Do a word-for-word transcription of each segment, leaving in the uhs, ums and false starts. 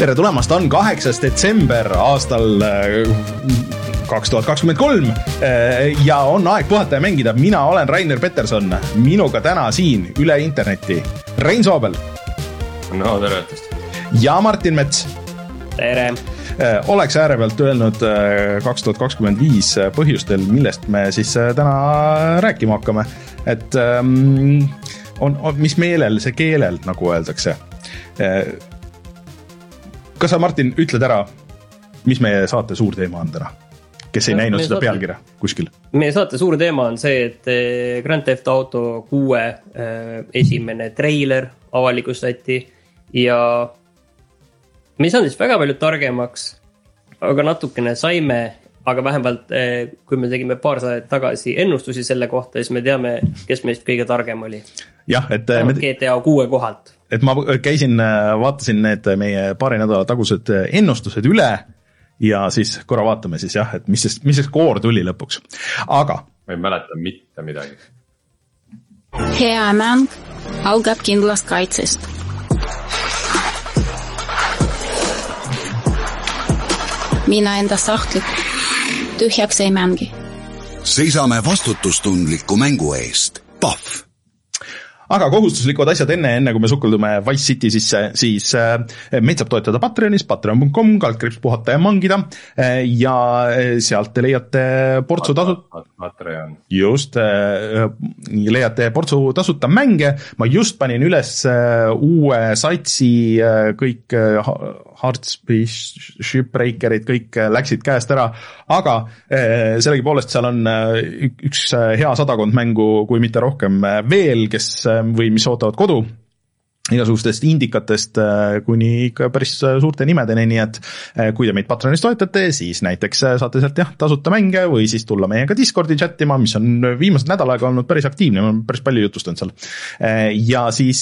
tere tulemast, on kaheksas detsember aastal kaks tuhat kakskümmend kolm ja on aeg puhata ja mängida. Mina olen Rainer Peterson, minuga täna siin üle interneti Rein Soobel. No tervetust. Ja Martin Mets. Tere. Oleks äärepealt öelnud kaks tuhat kakskümmend viis põhjustel, millest me siis täna rääkima hakkame. Et on, on mis meelel see keelel, nagu öeldakse. Kas sa, Martin, ütled ära, mis meie saate suur teema on täna? Kes ei no, näinud seda saate, pealkirja kuskil? Meie saate suur teema on see, et Grand Theft Auto kuue esimene treiler avalikustati ja me ei saanud siis väga palju targemaks, aga natukene saime, aga vähemalt kui me tegime paar saadet tagasi ennustusi selle kohta, siis me teame, kes meist kõige targem oli. Jah, et me... G T A kuue kohalt. Et ma käisin, vaatasin need meie paari nädala tagused ennustused üle ja siis korra vaatame siis jah, et mis see, mis see skoor tuli lõpuks. Aga ma ei mäleta mitte midagi. Hea mäng algab kindlast kaitsest. Mina enda sahtlik tühjaks ei mängi. Seisame vastutustundliku mängu eest. Pahv! Aga kohustuslikud asjad enne, enne kui me sukeldume Vice City sisse, siis äh, meid saab toetada Patreonis, patreon punkt com, kaldkriips puhata ja mangida äh, ja sealt te leiate portsu tasuta Patreon. Just, äh, leiate portsu tasuta mänge. Ma just panin üles äh, uue satsi, äh, kõik äh, Heartspace, Shipbreakerid, kõik äh, läksid käest ära, aga äh, sellegi poolest seal on äh, üks äh, hea sadakond mängu, kui mitte rohkem äh, veel, kes või mis ootavad kodu igasugustest indikatest kuni ikka päris suurte nimedeni, nii et kui te meid Patreonis toetate, siis näiteks saate sealt jah, tasuta mänge või siis tulla meiega Discordi chattima, mis on viimased nädalaga olnud päris aktiivne, ma olen päris palju jutustanud seal. Ja siis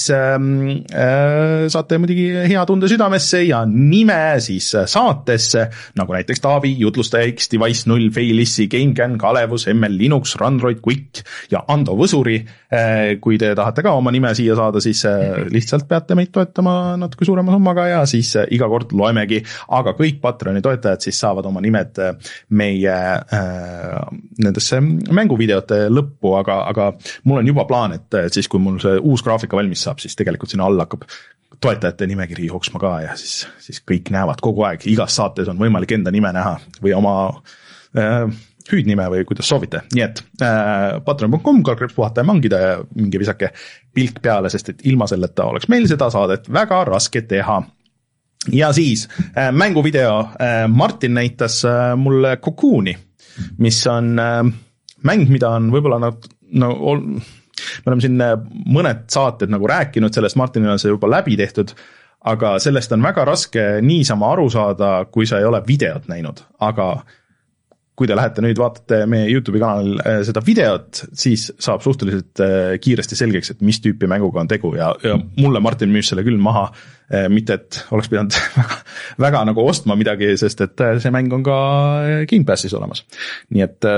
äh, saate muidugi hea tunde südamesse ja nime siis saatesse, nagu näiteks Taavi, Jutlustaja X, Device null, Failissi, GameCAN, Kalevus, M L Linux, Randroid, Quick ja Ando Võsuri. Kui te tahate ka oma nime siia saada, siis lihtsalt peate meid toetama natuke suurema summaga ja siis iga kord loemegi, aga kõik Patreoni toetajad siis saavad oma nimed meie äh, nendesse mänguvideote lõppu, aga, aga mul on juba plaan, et siis kui mul see uus graafika valmis saab, siis tegelikult sinna alla hakkab toetajate nimekiri jooksma ka ja siis, siis kõik näevad kogu aeg, igas saates on võimalik enda nime näha või oma äh, hüüdnime või kuidas soovite. Nii et äh, patreon punkt com, kaldkriips puhata ja mangida ja mingi visake pilk peale, sest et ilma selleta oleks meil seda saadet väga raske teha. Ja siis äh, mänguvideo äh, Martin näitas äh, mulle Cocooni, mis on äh, mäng, mida on võib-olla nad, no, ol, me oleme siin mõned saated nagu rääkinud sellest, Martinil on see juba läbi tehtud, aga sellest on väga raske niisama aru saada, kui sa ei ole videot näinud, aga kui te lähete nüüd vaatate meie YouTube'i kanalil seda videot, siis saab suhteliselt kiiresti selgeks, et mis tüüpi mänguga on tegu ja, ja mulle Martin müüs selle küll maha, mitte et oleks pidanud väga, väga nagu ostma midagi, sest et see mäng on ka Game Passis olemas. Nii et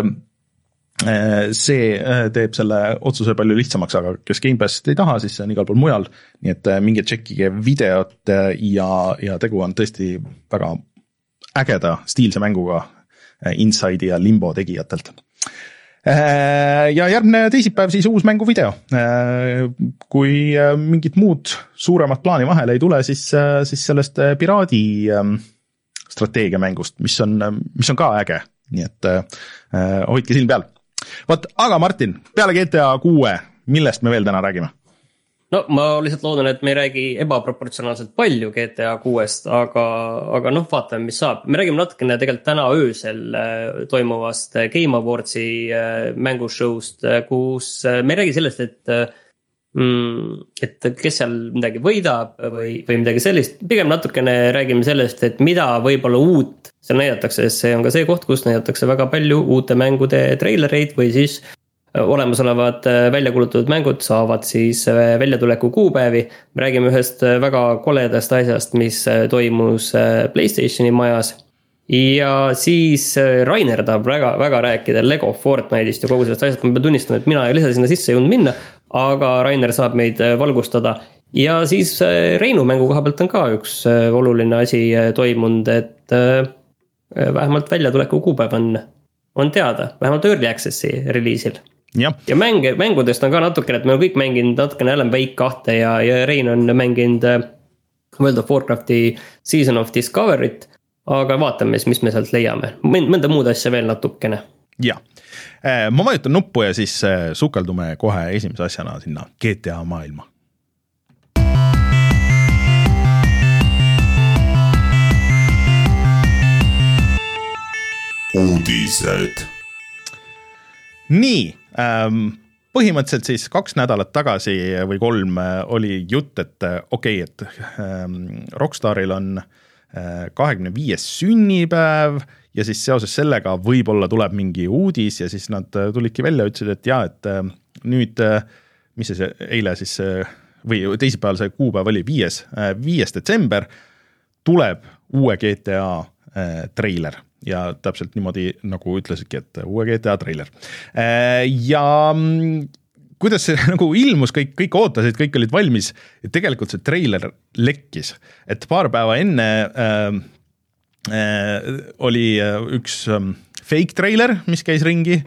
see teeb selle otsuse palju lihtsamaks, aga kes Game Passist ei taha, siis see on igal pool mujal. Nii et mingi tšekkige videot ja, ja tegu on tõesti väga ägeda stiilse mänguga Inside ja Limbo tegijatelt. Ja järgmine teisipäev siis uus mänguvideo. Kui mingit muud suuremat plaani vahele ei tule, siis, siis sellest piraadi strateegiamängust, mis on, mis on ka äge. Nii et hoidke silm peal. Võt, aga Martin, peale G T A kuue, millest me veel täna räägime? No ma lihtsalt loodan, et me ei räägi ebaproportsionaalselt palju G T A kuuest, aga, aga noh, vaatame, mis saab. Me räägime natukene tegelikult täna öösel toimuvast Game Awardsi mängushowst, kus me ei räägi sellest, et, et kes seal midagi võidab või, või midagi sellist. Pigem natukene räägime sellest, et mida võib-olla uut seal näidatakse, sest see on ka see koht, kus näidatakse väga palju uute mängude trailereid või siis olemasolevad välja kulutatud mängud saavad siis väljatuleku kuupäevi. Me räägime ühest väga koledast asjast, mis toimus PlayStationi majas. Ja siis Rainer tahab väga, väga rääkida Lego Fortnite'ist ja kogu sellest asjast. Ma pean tunnistama, et mina ei lihtsalt sinna sisse ei jõudnud minna, aga Rainer saab meid valgustada. ja siis Reinu mängu koha pealt on ka üks oluline asi toimunud, et vähemalt väljatuleku kuupäev on, on teada, vähemalt Early Accessi reliisil. Ja, ja mäng, mängudest on ka natukene, et me on kõik mänginud natukene Alan Wake kahte ja, ja Rein on mänginud World of Warcrafti Season of Discovery't, aga vaatame, mis me sealt leiame. Mõnda muud asja veel natukene. Ja, ma vajutan nuppu ja siis sukeldume kohe esimese asjana sinna G T A maailma. Uudised. Nii, ähm, põhimõtteliselt siis kaks nädalat tagasi või kolm oli jutt, et okei, okay, et ähm, Rockstaril on äh, kahekümne viies sünnipäev ja siis seoses sellega võib-olla tuleb mingi uudis ja siis nad tulidki välja ja ütlesid, et jaa, et äh, nüüd, äh, mis see eile siis, äh, või teisipäeval see kuupäev oli viies, äh, viies detsember, tuleb uue G T A äh, treiler. Ja täpselt niimoodi nagu ütlesidki, et uue G T A treiler. Ja kuidas see nagu ilmus, kõik, kõik ootasid, kõik olid valmis, et tegelikult see treiler lekkis. Et paar päeva enne äh, äh, oli üks äh, fake treiler, mis käis ringi,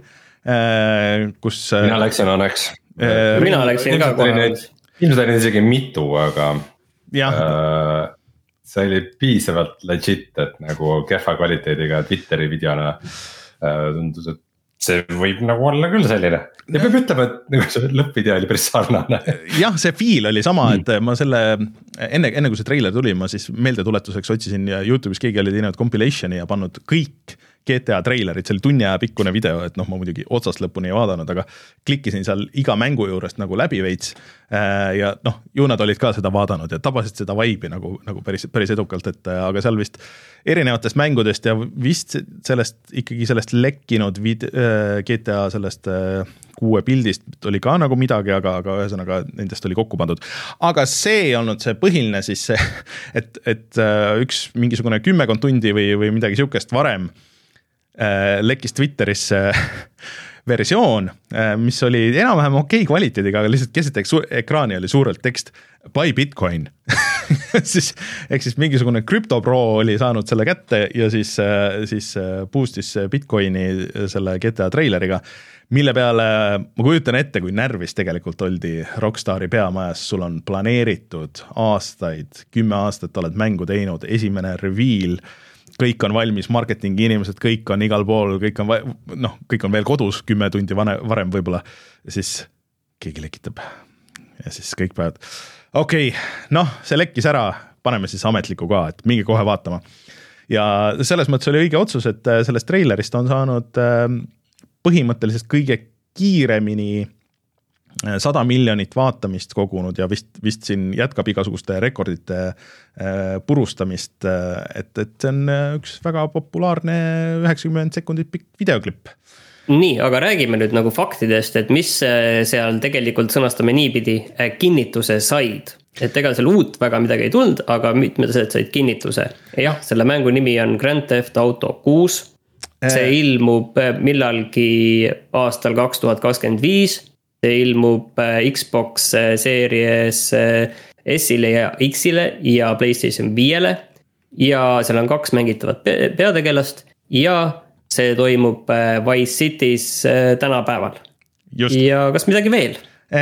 äh, kus... Äh, Mina läksin õnneks. Äh, Mina läksin ka kohe. Ilmselt oli isegi mitu, aga... Jah. Äh, see oli piisavalt legit, et nagu kehva kvaliteediga Twitteri videona tundus, et see võib nagu olla küll selline. Ja peab ütlema, et nagu see lõppvideo oli päris sarnane. Jah, see feel oli sama, et ma selle, enne, enne kui see treiler tuli, ma siis meeldetuletuseks otsisin YouTube'is keegi oli teinud compilationi ja pannud kõik G T A treilerid, see oli tunni aja pikkune video, et noh, ma muidugi otsast lõpuni ei vaadanud, aga klikkisin seal iga mängu juurest nagu läbi veits ja noh, ju nad olid ka seda vaadanud ja tabasid seda vibe'i nagu, nagu päris, päris edukalt, et aga seal vist erinevatest mängudest ja vist sellest ikkagi sellest lekkinud vid-, G T A sellest kuue pildist oli ka nagu midagi, aga, aga ühesõnaga nendest oli kokku pandud. Aga see ei olnud see põhiline siis see, et, et üks mingisugune kümmekond tundi või, või midagi siukest varem lekkis Twitterisse versioon, mis oli enam-vähem okei kvaliteediga, aga lihtsalt keset ekraani oli suurelt tekst buy Bitcoin. siis, ehk siis mingisugune CryptoPro oli saanud selle kätte ja siis, siis boostis Bitcoini selle G T A treileriga, mille peale ma kujutan ette, kui närvis tegelikult oldi Rockstari peamajas, sul on planeeritud aastaid, kümme aastat oled mängu teinud, esimene reveal, kõik on valmis, marketingi inimesed, kõik on igal pool, kõik on, noh, kõik on veel kodus kümme tundi vane, varem võib-olla, siis keegi lekitab ja siis kõik peavad, okei, okay, noh, see lekkis ära, paneme siis ametliku ka, et mingi kohe vaatama. Ja selles mõttes oli õige otsus, et sellest treilerist on saanud põhimõtteliselt kõige kiiremini sada miljonit vaatamist kogunud ja vist, vist siin jätkab igasuguste rekordite purustamist, et, et see on üks väga populaarne üheksakümmend sekundit pikk videoklipp. Nii, aga räägime nüüd nagu faktidest, et mis seal tegelikult sõnastame niipidi kinnituse said. Et ega seal uut väga midagi ei tulnud, aga mitmed said kinnituse. Jah, selle mängu nimi on Grand Theft Auto kuus. See ilmub millalgi aastal kaks tuhat kakskümmend viis. See ilmub Xbox Series S-ile ja X-ile ja PlayStation viiele ja seal on kaks mängitavat peategelast ja see toimub Vice City's tänapäeval. Just. Ja kas midagi veel?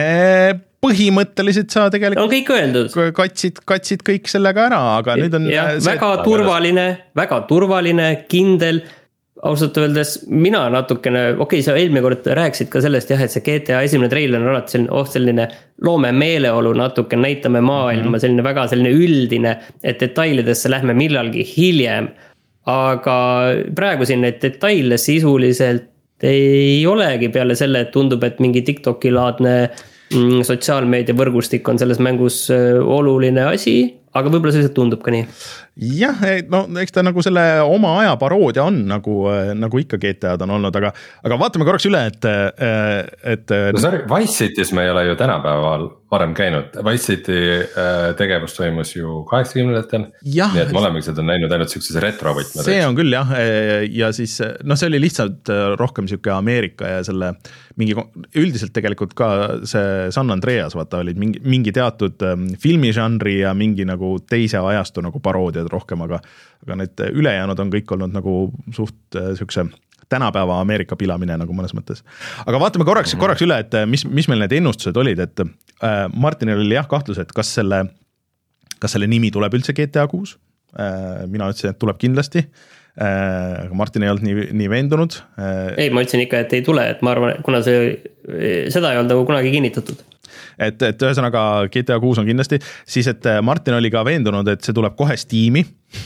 Põhimõtteliselt sa tegelikult on kõik öeldud. Katsid, katsid kõik sellega ära, aga ja, nüüd on ja, see, väga turvaline, väga turvaline, kindel. Ausalt öeldes mina natukene, okei, okay, sa eelmine kord rääksid ka sellest, jah, et see G T A esimene treiler on alati selline, oh, selline loome meeleolu natuke, näitame maailma, mm-hmm. selline väga selline üldine, et detailidesse lähme millalgi hiljem. Aga praegu siin neid detaile sisuliselt ei olegi peale selle, et tundub, et mingi TikToki-laadne mm, sotsiaalmeedia võrgustik on selles mängus oluline asi, aga võib-olla selliselt tundub ka nii. jah, no eks ta nagu selle oma aja paroodia on, nagu, nagu ikka G T A-d on olnud, aga, aga vaatame korraks üle, et, et no sorry, Wise City's me ei ole ju tänapäeval varem käinud, Wise City tegevus toimus ju kaheksakümnendatel, nii et me olemegi seda näinud ainult siukses retrovõtmed. See on küll jah, ja siis noh, see oli lihtsalt rohkem siuke Ameerika ja selle mingi, üldiselt tegelikult ka see San Andreas vaata olid mingi, mingi teatud filmižanri ja mingi nagu teise ajastu nagu paroodiad rohkem, aga, aga need ülejäänud on kõik olnud nagu suht siukse tänapäeva Ameerika pilamine nagu mõnes mõttes. Aga vaatame korraks, mm-hmm. korraks üle, et mis, mis meil need ennustused olid, et äh, Martinil oli jah kahtlus, et kas selle, kas selle nimi tuleb üldse G T A kuus. Äh, mina ütlesin, et tuleb kindlasti. Äh, Martin ei olnud nii, nii veendunud. Äh, ei, ma ütlesin ikka, et ei tule, et ma arvan, kuna see, seda ei olnud nagu kunagi kinnitatud. Et, et ühesõnaga G T A kuus on kindlasti, siis et Martin oli ka veendunud, et see tuleb kohe Steam'i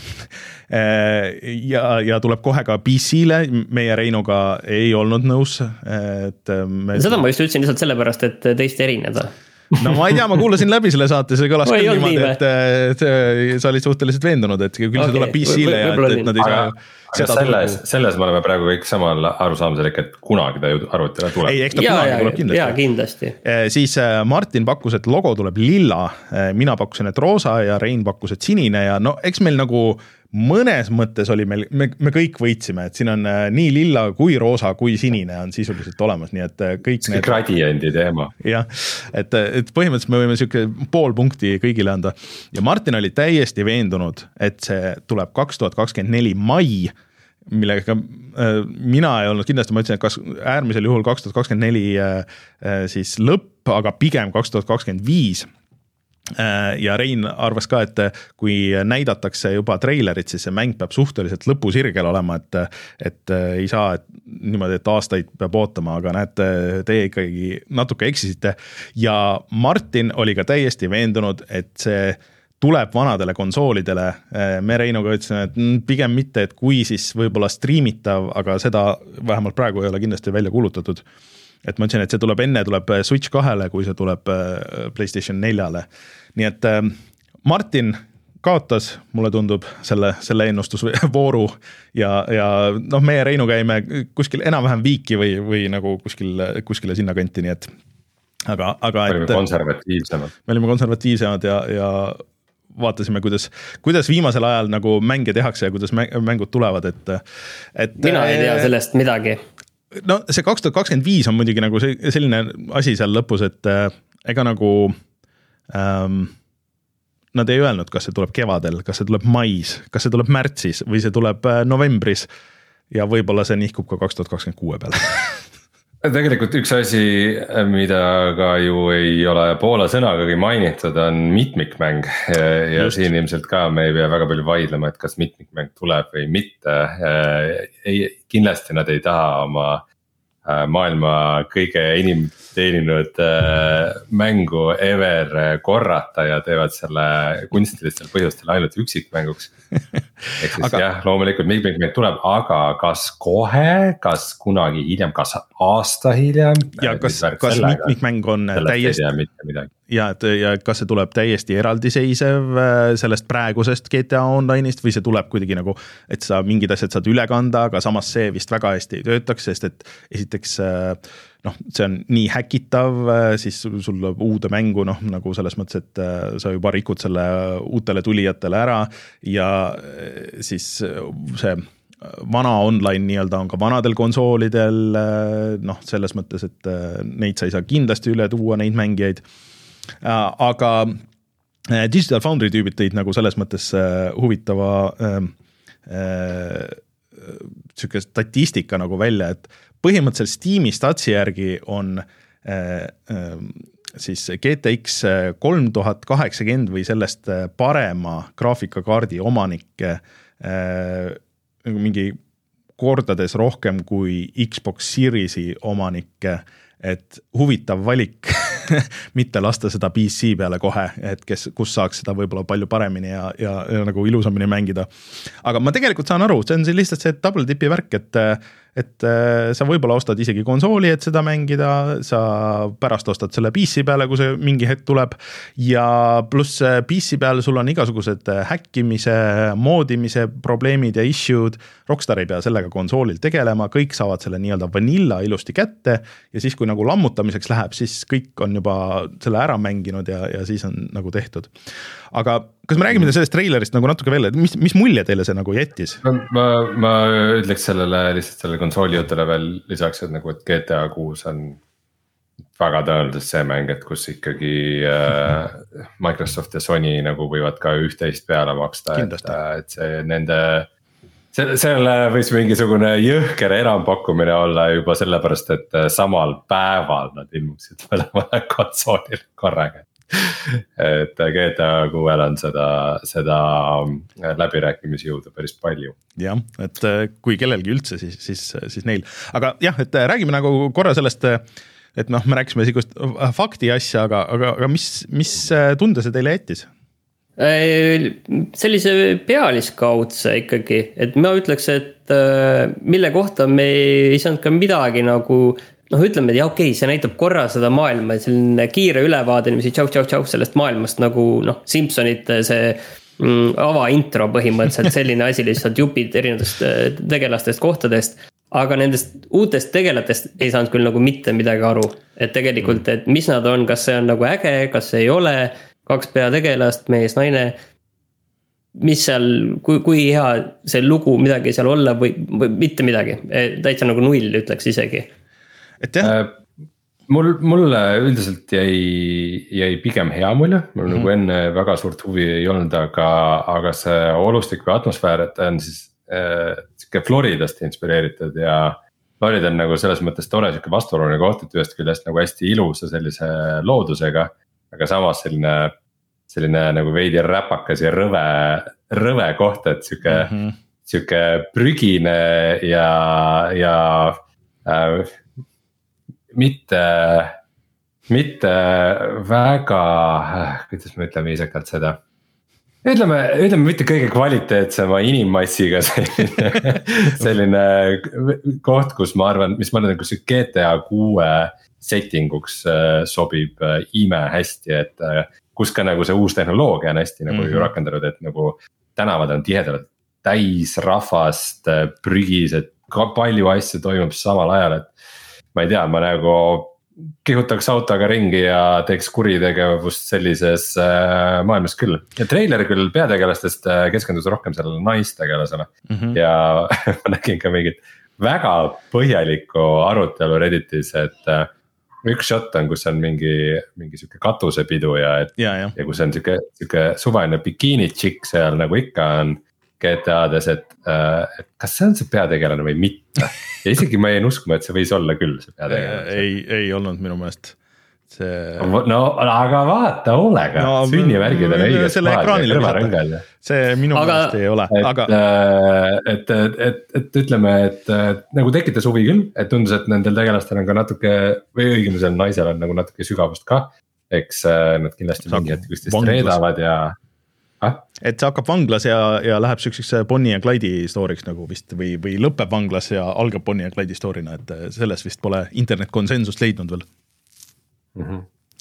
ja, ja tuleb kohe ka P C-le, meie Reinuga ei olnud nõus. Et me... Seda ma just ütlesin lihtsalt sellepärast, et teist erineda. No ma ei tea, ma kuulasin läbi selle saate, see kõlas küll niimoodi, et, et, et sa olid suhteliselt veendunud, et küll okay. See tuleb P C-le ja et, et nad ei saa... Aga selles, selles me oleme praegu kõik samal arusaamisel, et kunagi ta ju arvutile tuleb. Ei, eks ta ja, kunagi ja, tuleb kindlasti. Jaa, kindlasti. Siis Martin pakkus, et logo tuleb lilla, mina pakkusin, et roosa ja Rein pakkus, et sinine ja no eks meil nagu mõnes mõttes oli meil, me, me kõik võitsime, et siin on nii lilla kui roosa kui sinine on sisuliselt olemas, nii et kõik need... Gradiendi teema. Jah, et, et põhimõtteliselt me võime siuke pool punkti kõigile anda ja Martin oli täiesti veendunud, et see tuleb kaks tuhat kakskümmend neli mai, millega äh, mina ei olnud kindlasti, ma ütlesin, et kas äärmisel juhul kaks tuhat kakskümmend neli äh, siis lõpp, aga pigem kaks tuhat kakskümmend viis. Ja Rein arvas ka, et kui näidatakse juba treilerit, siis see mäng peab suhteliselt lõpusirgel olema, et, et ei saa et niimoodi, et aastaid peab ootama, aga näete, teie ikkagi natuke eksisite. Ja Martin oli ka täiesti veendunud, et see tuleb vanadele konsoolidele. Me Reinuga ütlesime, et pigem mitte, et kui siis võib-olla streamitav, aga seda vähemalt praegu ei ole kindlasti välja kuulutatud. Et ma ütlesin, et see tuleb enne, tuleb Switch kahele, kui see tuleb PlayStation neljale. Nii et Martin kaotas, mulle tundub, selle, selle ennustusvooru ja, ja noh, meie Reinu käime kuskil enam-vähem viiki või, või nagu kuskil, kuskile sinna kanti, nii et aga, aga me olime et, konservatiivsemad. Me olime konservatiivsemad ja, ja vaatasime, kuidas, kuidas viimasel ajal nagu mänge tehakse ja kuidas mängud tulevad, et, et mina ei tea sellest midagi. No see kaks tuhat kakskümmend viis on muidugi nagu selline asi seal lõpus, et äh, ega nagu ähm, nad ei öelnud, kas see tuleb kevadel, kas see tuleb mais, kas see tuleb märtsis või see tuleb äh, novembris ja võib-olla see nihkub ka kaks tuhat kakskümmend kuus peale. Tegelikult üks asi, mida ka ju ei ole poole sõnagagi mainitud, on mitmikmäng ja Just. Siin ilmselt ka me ei pea väga palju vaidlema, et kas mitmikmäng tuleb või mitte. Ei, kindlasti nad ei taha oma maailma kõige enim teeninud mängu ever korrata ja teevad selle kunstilistel põhjustel ainult üksikmänguks. Ehk siis aga... jah, loomulikult mitmikmäng tuleb, aga kas kohe, kas kunagi hiljem, kas aasta hiljem? Ja kas, kas mitmikmäng on täiesti, ja, et, ja kas see tuleb täiesti eraldiseisev sellest praegusest G T A Online'ist või see tuleb kuidagi nagu, et sa mingid asjad saad üle kanda, aga samas see vist väga hästi ei töötaks, sest et esiteks noh, see on nii häkitav, siis sul tuleb uude mängu, noh, nagu selles mõttes, et sa juba rikud selle uutele tulijatele ära ja siis see vana online nii-öelda on ka vanadel konsoolidel, noh, selles mõttes, et neid sa ei saa kindlasti üle tuua, neid mängijaid, aga Digital Foundry tüübid tõid nagu selles mõttes huvitava siuke statistika nagu välja, et põhimõtteliselt Steam'i statsi järgi on äh, äh, siis G T X kolm tuhat kaheksakümmend või sellest parema graafikakaardi omanikke äh, mingi kordades rohkem kui Xbox Series'i omanikke, et huvitav valik mitte lasta seda P C peale kohe, et kes, kus saaks seda võib-olla palju paremini ja, ja, ja nagu ilusamini mängida. Aga ma tegelikult saan aru, see on see lihtsalt see double tipi värk, et et sa võib-olla ostad isegi konsooli, et seda mängida, sa pärast ostad selle P C peale, kui see mingi hetk tuleb ja pluss P C peal sul on igasugused häkkimise, moodimise probleemid ja issued, Rockstar ei pea sellega konsoolil tegelema, kõik saavad selle nii-öelda vanilla ilusti kätte ja siis kui nagu lammutamiseks läheb, siis kõik on juba selle ära mänginud ja, ja siis on nagu tehtud. Aga kas me räägime sellest treilerist nagu natuke veel, et mis, mis mulje teile see nagu jättis? Ma, ma ütleks sellele lihtsalt selle konsooli jutule veel lisaks, et nagu, et G T A kuus on väga tõenäoliselt see mäng, et kus ikkagi äh, Microsoft ja Sony nagu võivad ka üht-teist peale maksta, et, et see nende, see, selle võis mingisugune jõhker enampakkumine olla juba sellepärast, et samal päeval nad ilmuksid mõlemale konsoolile korraga. Et G T A kuuel on seda, seda läbirääkimisi jõuda päris palju. Jah, et kui kellelgi üldse, siis, siis, siis neil. Aga jah, et räägime nagu korra sellest, et noh, me rääkisime sikust fakti asja, aga, aga, aga mis, mis tunde see teile jättis? Sellise pealiskaudse ikkagi, et ma ütleks, et mille kohta me ei saanud ka midagi nagu noh, ütleme, et jah, okei, see näitab korra seda maailma, selline kiire ülevaade, niimoodi tšau, tšau, tšau sellest maailmast nagu noh, Simpsonite see mm, avaintro põhimõtteliselt selline asi lihtsalt jupid erinevatest tegelastest kohtadest, aga nendest uutest tegelatest ei saanud küll nagu mitte midagi aru, et tegelikult, et mis nad on, kas see on nagu äge, kas see ei ole, kaks peategelast, mees, naine, mis seal, kui, kui hea see lugu midagi seal olla või, või mitte midagi, täitsa nagu null ütleks isegi. Et jah. Mul, mulle üldiselt jäi, jäi pigem hea mulje, mul mm-hmm. nagu enne väga suurt huvi ei olnud, aga, aga see olustik või atmosfäär, et on siis äh, Floridast inspireeritud ja Florida on nagu selles mõttes tore siuke vastuoluline koht, et ühest küljest nagu hästi ilusa sellise loodusega, aga samas selline, selline nagu veidi räpakas ja rõve, rõve koht, et siuke, mm-hmm. siuke prügine ja, ja äh, mitte, mitte väga, kuidas me ütleme isakalt seda, ütleme, ütleme mitte kõige kvaliteetsema inimmassiga selline, selline koht, kus ma arvan, mis ma arvan, kus G T A kuue settinguks sobib ime hästi, et kus ka nagu see uus tehnoloogia on hästi nagu mm-hmm. rakendatud, et nagu tänavad on tihedalt täis rahvast, prügis, et ka palju asju toimub samal ajal, et ma ei tea, ma nagu kihutaks autoga ringi ja teeks kuritegevust sellises äh, maailmas küll. Ja treiler küll peategelastest äh, keskendus rohkem sellele naistegelasele mm-hmm. ja ma nägin ka mingit väga põhjalikku arutelu Redditis, et äh, üks shot on, kus on mingi, mingi siuke katusepidu ja, et, ja, ja. ja kus on siuke, siuke suvaline bikini tšikk seal nagu ikka on G T A-des, et, et kas see on see peategelane või mitte. Ja isegi ma jäin uskuma, et see võis olla küll see peategelane. Ei, ei olnud minu meelest. See... No aga vaata hoolega, no, sünnivärgid on õiges kohal. See minu aga... meelest ei ole. Et, aga... et, et, et, et ütleme, et nagu tekitas huvi küll, et tundus, et nendel tegelastel on ka natuke, või õigemisel naisel on nagu natuke sügavust ka. Eks nad kindlasti mingi hetk üksteist reedavad ja... Ah? Et see hakkab vanglas ja, ja läheb sükseks Bonnie ja Clyde'i stooriks nagu vist või, või lõpeb vanglas ja algab Bonnie ja Clyde'i stoorina, et selles vist pole internet konsensust leidnud veel. Mm-hmm.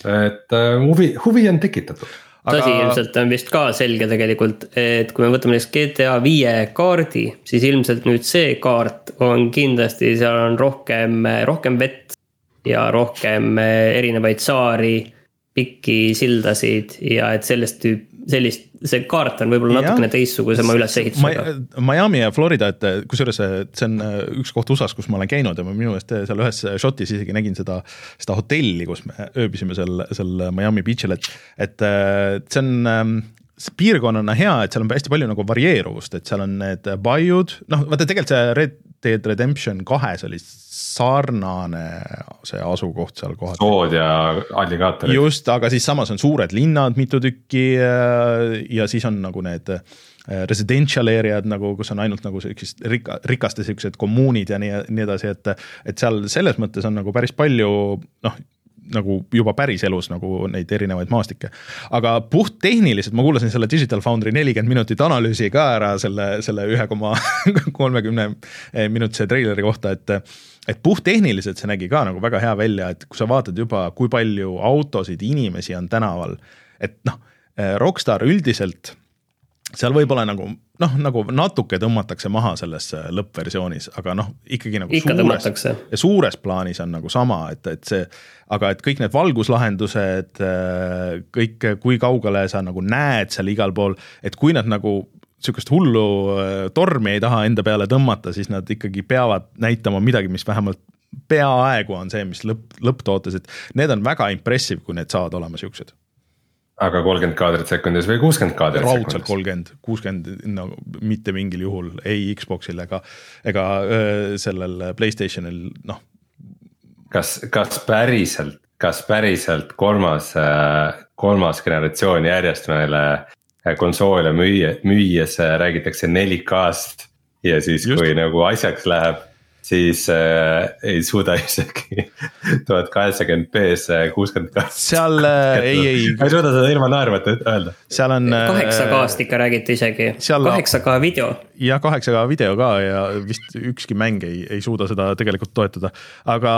Et uh, huvi, huvi on tekitatud. Aga... Tõsi ilmselt on vist ka selge tegelikult, et kui me võtame G T A viie kaardi, siis ilmselt nüüd see kaart on kindlasti, seal on rohkem, rohkem vett ja rohkem erinevaid saari, pikki sildasid ja et sellest tüüp, sellist, see kaart on võib-olla natukene teistsugusema ülesehitusega. Miami ja Florida, et kusjuures see on üks koht U S A-s, kus ma olen käinud ja ma minu eest seal ühes shotis isegi nägin seda, seda hotelli, kus me ööbisime seal, seal Miami Beachil, et, et see on see piirkonnana hea, et seal on hästi palju nagu varieeruvust, et seal on need baiud, noh, vaata tegelikult see Red Dead Redemption kahes oli sarnane see asukoht seal kohal. Sood ja alligaatorid. Just, aga siis samas on suured linnad mitu tükki ja siis on nagu need residential aread, nagu, kus on ainult nagu rika, rikaste sellised kommuunid ja nii, nii edasi, et, et seal selles mõttes on nagu päris palju, noh, nagu juba päris elus nagu neid erinevaid maastikke. Aga puht tehniliselt, ma kuulasin selle Digital Foundry nelikümmend minutit analüüsi ka ära selle, selle üks koma kolmkümmend minutise treileri kohta, et et puht tehniliselt see nägi ka nagu väga hea välja, et kui sa vaatad juba, kui palju autosid inimesi on tänaval, et noh, Rockstar üldiselt seal võib-olla nagu, noh, nagu natuke tõmmatakse maha selles lõppversioonis, aga noh, ikkagi nagu Ikka suures, suures plaanis on nagu sama, et, et see, aga et kõik need valguslahendused, kõik, kui kaugele sa nagu näed seal igal pool, et kui nad nagu sükest hullu tormi ei taha enda peale tõmmata, siis nad ikkagi peavad näitama midagi, mis vähemalt peaaegu on see, mis lõpp, lõpptootes, et need on väga impressive, kui need saavad olema süksed. Aga kolmkümmend kaadrit sekundis või kuuskümmend kaadrit sekundis? Raudselt kolmkümmend, kuuskümmend, no mitte mingil juhul, ei Xboxil ega, ega öö, sellel PlayStationil, noh. Kas, kas päriselt, kas päriselt kolmas, kolmas generatsioon järjest meile konsoole müüa, müües räägitakse neli K-st ja siis Just. kui nagu asjaks läheb, siis äh, ei suuda isegi tuhat kaheksakümmend p-s kuuskümmend kaht. Seal äh, ei, ei. Ma ei suuda seda ilma naervat öelda. Seal on kaheksa K-st ikka räägiti isegi. kaheksa K video. Ja kaheksa K video ka ja vist ükski mäng ei, ei suuda seda tegelikult toetada. Aga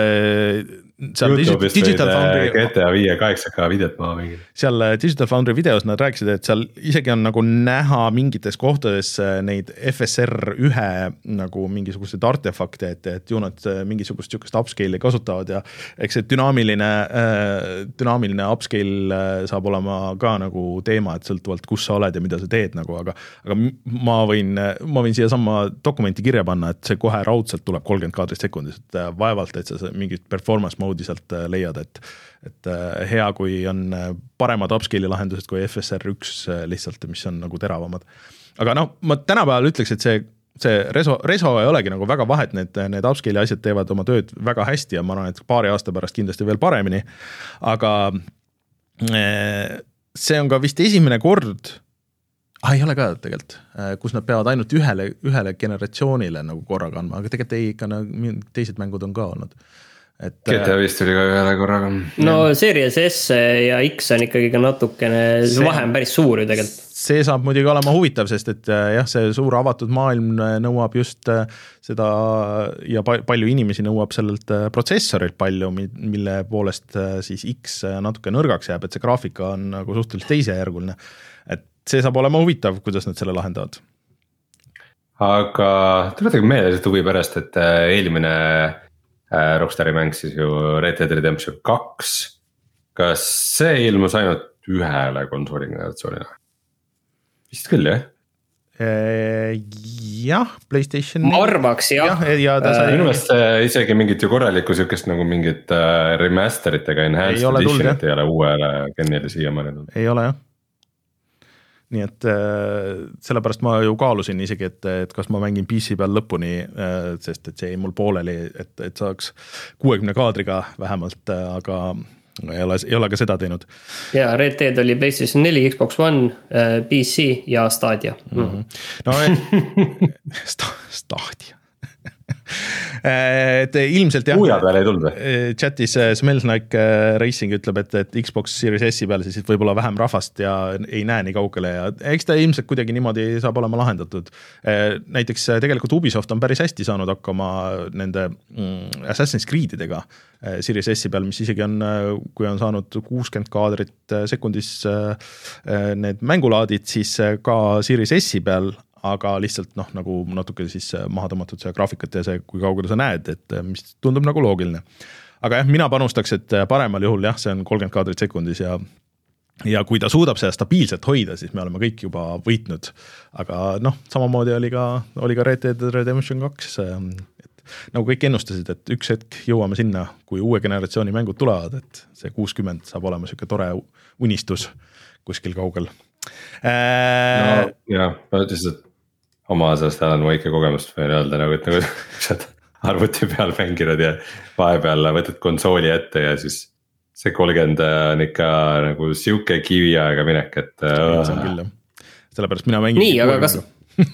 seal YouTube'is Digital Foundry G T A viis kaheksa K videot maha mingi. Seal Digital Foundry videos nad rääkisid, et seal isegi on nagu näha mingites kohtades neid F S R ühe nagu mingisugused artefakte, et, et ju nad mingisugust sükest upscale'i kasutavad ja eks see dünaamiline, dünaamiline upscale saab olema ka nagu teema, et sõltuvalt kus sa oled ja mida sa teed nagu, aga, aga ma võin, ma võin siia sama dokumenti kirja panna, et see kohe raudselt tuleb kolmkümmend kaadrit sekundis, et vaevalt, et sa mingit performance mode sealt leiad, et, et hea, kui on paremad upscale'i lahendused kui F S R üks lihtsalt, mis on nagu teravamad. Aga noh, ma tänapäeval ütleks, et see, see reso, reso ei olegi nagu väga vahet, need, need upscale'i asjad teevad oma tööd väga hästi ja ma arvan, et paari aasta pärast kindlasti veel paremini, aga see on ka vist esimene kord, ah, ei ole ka tegelikult, kus nad peavad ainult ühele, ühele generatsioonile nagu korraga andma, aga tegelikult ei, ikka nagu teised mängud on ka olnud. Et, G T A viis tuli ka ühele korraga. No Series S ja X on ikkagi ka natukene, see vahe on päris suur ju tegelikult. See saab muidugi olema huvitav, sest et jah, see suur avatud maailm nõuab just seda ja palju inimesi nõuab sellelt protsessorilt palju, mille poolest siis X natuke nõrgaks jääb, et see graafika on nagu suhteliselt teisejärguline. Et see saab olema huvitav, kuidas nad selle lahendavad. Aga tuletage meelde huvi pärast, et eelmine Rockstari mäng siis ju Red Dead Redemption kaks. Kas see ilmus ainult ühele konsooli generatsioonile? Vist küll, jah? Jah, PlayStation. Ma arvaks, jah. Ja, ja ta sai... Minu meelest isegi mingit ju korralikku sükest nagu mingit remasteritega enhanced editionit ei ole uuele gennile siia mõnenud. Ei ole, jah. Nii et äh, sellepärast ma ju kaalusin isegi, et, et kas ma mängin P C peal lõpuni, äh, sest et see ei mul pooleli, et, et saaks kuuekümne kaadriga vähemalt, äh, aga ei ole, ei ole ka seda teinud. Ja Red Dead oli PlayStation neli, Xbox One, äh, P C ja Stadia. Mm-hmm. No et, sta, Stadia. et ilmselt jah, Uja peale ei tulnud. Chatis Smells Like Racing ütleb, et, et Xbox Series S peale siis võib-olla vähem rahvast ja ei näe nii kaugele ja eks ta ilmselt kuidagi niimoodi saab olema lahendatud. Näiteks tegelikult Ubisoft on päris hästi saanud hakkama nende Assassin's Creedidega Series S peal, mis isegi on, kui on saanud kuuskümmend kaadrit sekundis need mängulaadid, siis ka Series S peal aga lihtsalt noh, nagu natuke siis maha tõmmatud see graafikat ja see, kui kaugele sa näed, et mis tundub nagu loogiline. Aga jah, mina panustaks, et paremal juhul jah, see on kolmkümmend kaadrit sekundis ja ja kui ta suudab seda stabiilselt hoida, siis me oleme kõik juba võitnud. Aga noh, samamoodi oli ka, oli ka Red Dead Redemption kaks, et nagu kõik ennustasid, et üks hetk jõuame sinna, kui uue generatsiooni mängud tulevad, et see kuuskümmend saab olema selline tore unistus kuskil kaugel. No, jah, ma ütlesin, et oma sellest Alan Wake'i kogemust võin öelda, nagu, et nagu saad arvuti peal mänginud ja vahepeal võtad konsooli ette ja siis see kolmkümmend on ikka nagu siuke kivi aega minek, et see on küll, jah. Sellepärast mina mängin. Nii, aga kas,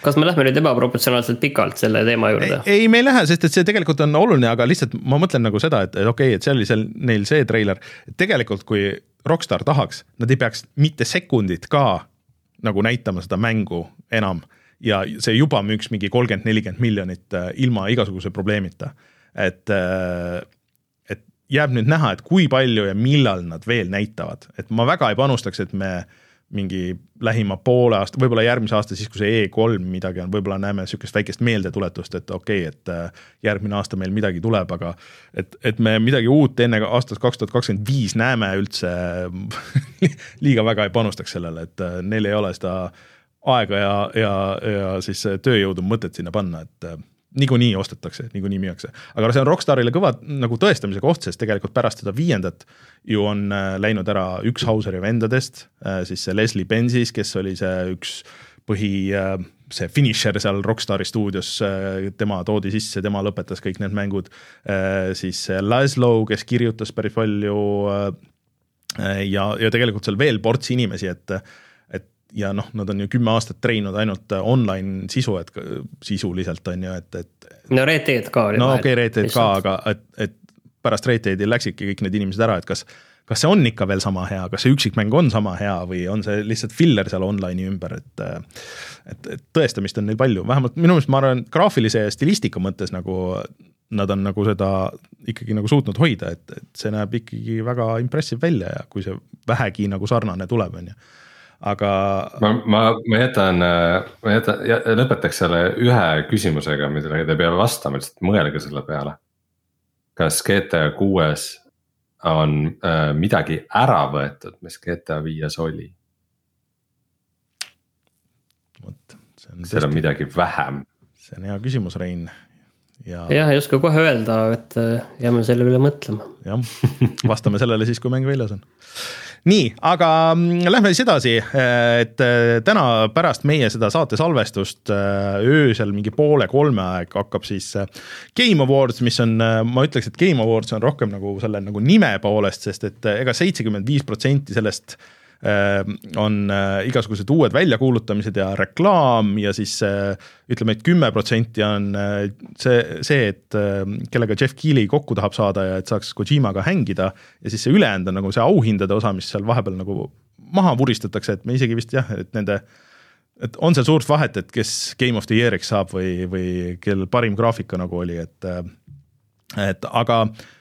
kas me lähme nüüd ebaproportsionaalselt pikalt selle teema juurde? Ei, ei, me ei lähe, sest et see tegelikult on oluline, aga lihtsalt ma mõtlen nagu seda, et, et okei, okay, et see oli seal, neil see treiler, et tegelikult kui Rockstar tahaks, nad ei peaks mitte sekundit ka nagu näitama seda mängu enam ja see juba müüks mingi kolmkümmend nelikümmend miljonit ilma igasuguse probleemita, et et jääb nüüd näha, et kui palju ja millal nad veel näitavad, et ma väga ei panustaks, et me mingi lähima poole aasta, võib-olla järgmise aasta siis, kui see E kolm midagi on, võib-olla näeme sükest väikest meeldetuletust, et okei, okay, et järgmine aasta meil midagi tuleb, aga et, et me midagi uut enne aastast kaks tuhat kakskümmend viis näeme üldse liiga väga ei panustaks sellele, et neil ei ole seda aega ja, ja, ja siis tööjõudu mõtet sinna panna, et niikuinii ostetakse, niikuinii müüakse. Aga see on Rockstarile kõva nagu tõestamise koht, sest tegelikult pärast seda viiendat ju on läinud ära üks Hauseri vendadest, siis see Leslie Benzis, kes oli see üks põhi, see finisher seal Rockstari stuudios, tema toodi sisse, tema lõpetas kõik need mängud, siis Laszlo, kes kirjutas päris palju ja, ja tegelikult seal veel ports inimesi, et ja noh, nad on ju kümme aastat treeninud ainult online sisu, et sisuliselt on ju, et, et no Red Dead ka oli no okei, okay, Red Dead ka, aga et, et pärast Red Deadi läksidki kõik need inimesed ära, et kas, kas see on ikka veel sama hea, kas see üksikmäng on sama hea või on see lihtsalt filler seal online'i ümber, et, et, et tõestamist on neil palju, vähemalt minu meelest ma arvan, graafilise ja stilistika mõttes nagu nad on nagu seda ikkagi nagu suutnud hoida, et, et see näeb ikkagi väga impressive välja ja kui see vähegi nagu sarnane tuleb, on ju aga ma, ma, ma jätan, ma jätan, lõpetaks selle ühe küsimusega, mida te peale vastama, lihtsalt mõelge selle peale. Kas G T A kuues on äh, midagi ära võetud, mis G T A viies oli? Võt, see on, see on midagi vähem. See on hea küsimus, Rein. Ja... jah, ei oska kohe öelda, et jääme selle üle mõtlema. Jah, vastame sellele siis, kui mäng väljas on. Nii, aga lähme siis edasi, et täna pärast meie seda saate salvestust öösel mingi poole kolme aeg hakkab siis Game Awards, mis on, ma ütleks, et Game Awards on rohkem nagu selle nagu nime poolest, sest et ega seitsekümmend viis protsenti sellest on igasugused uued väljakuulutamised ja reklaam ja siis ütleme, et kümme protsenti on see, see, et kellega Jeff Keighley kokku tahab saada ja et saaks Kojimaga hängida ja siis see ülejäänud on nagu see auhindade osa, mis seal vahepeal nagu maha vuristatakse, et me isegi vist jah, et nende et on seal suurt vahet, et kes Game of the Year'iks saab või, või kel parim graafika nagu oli, et, et aga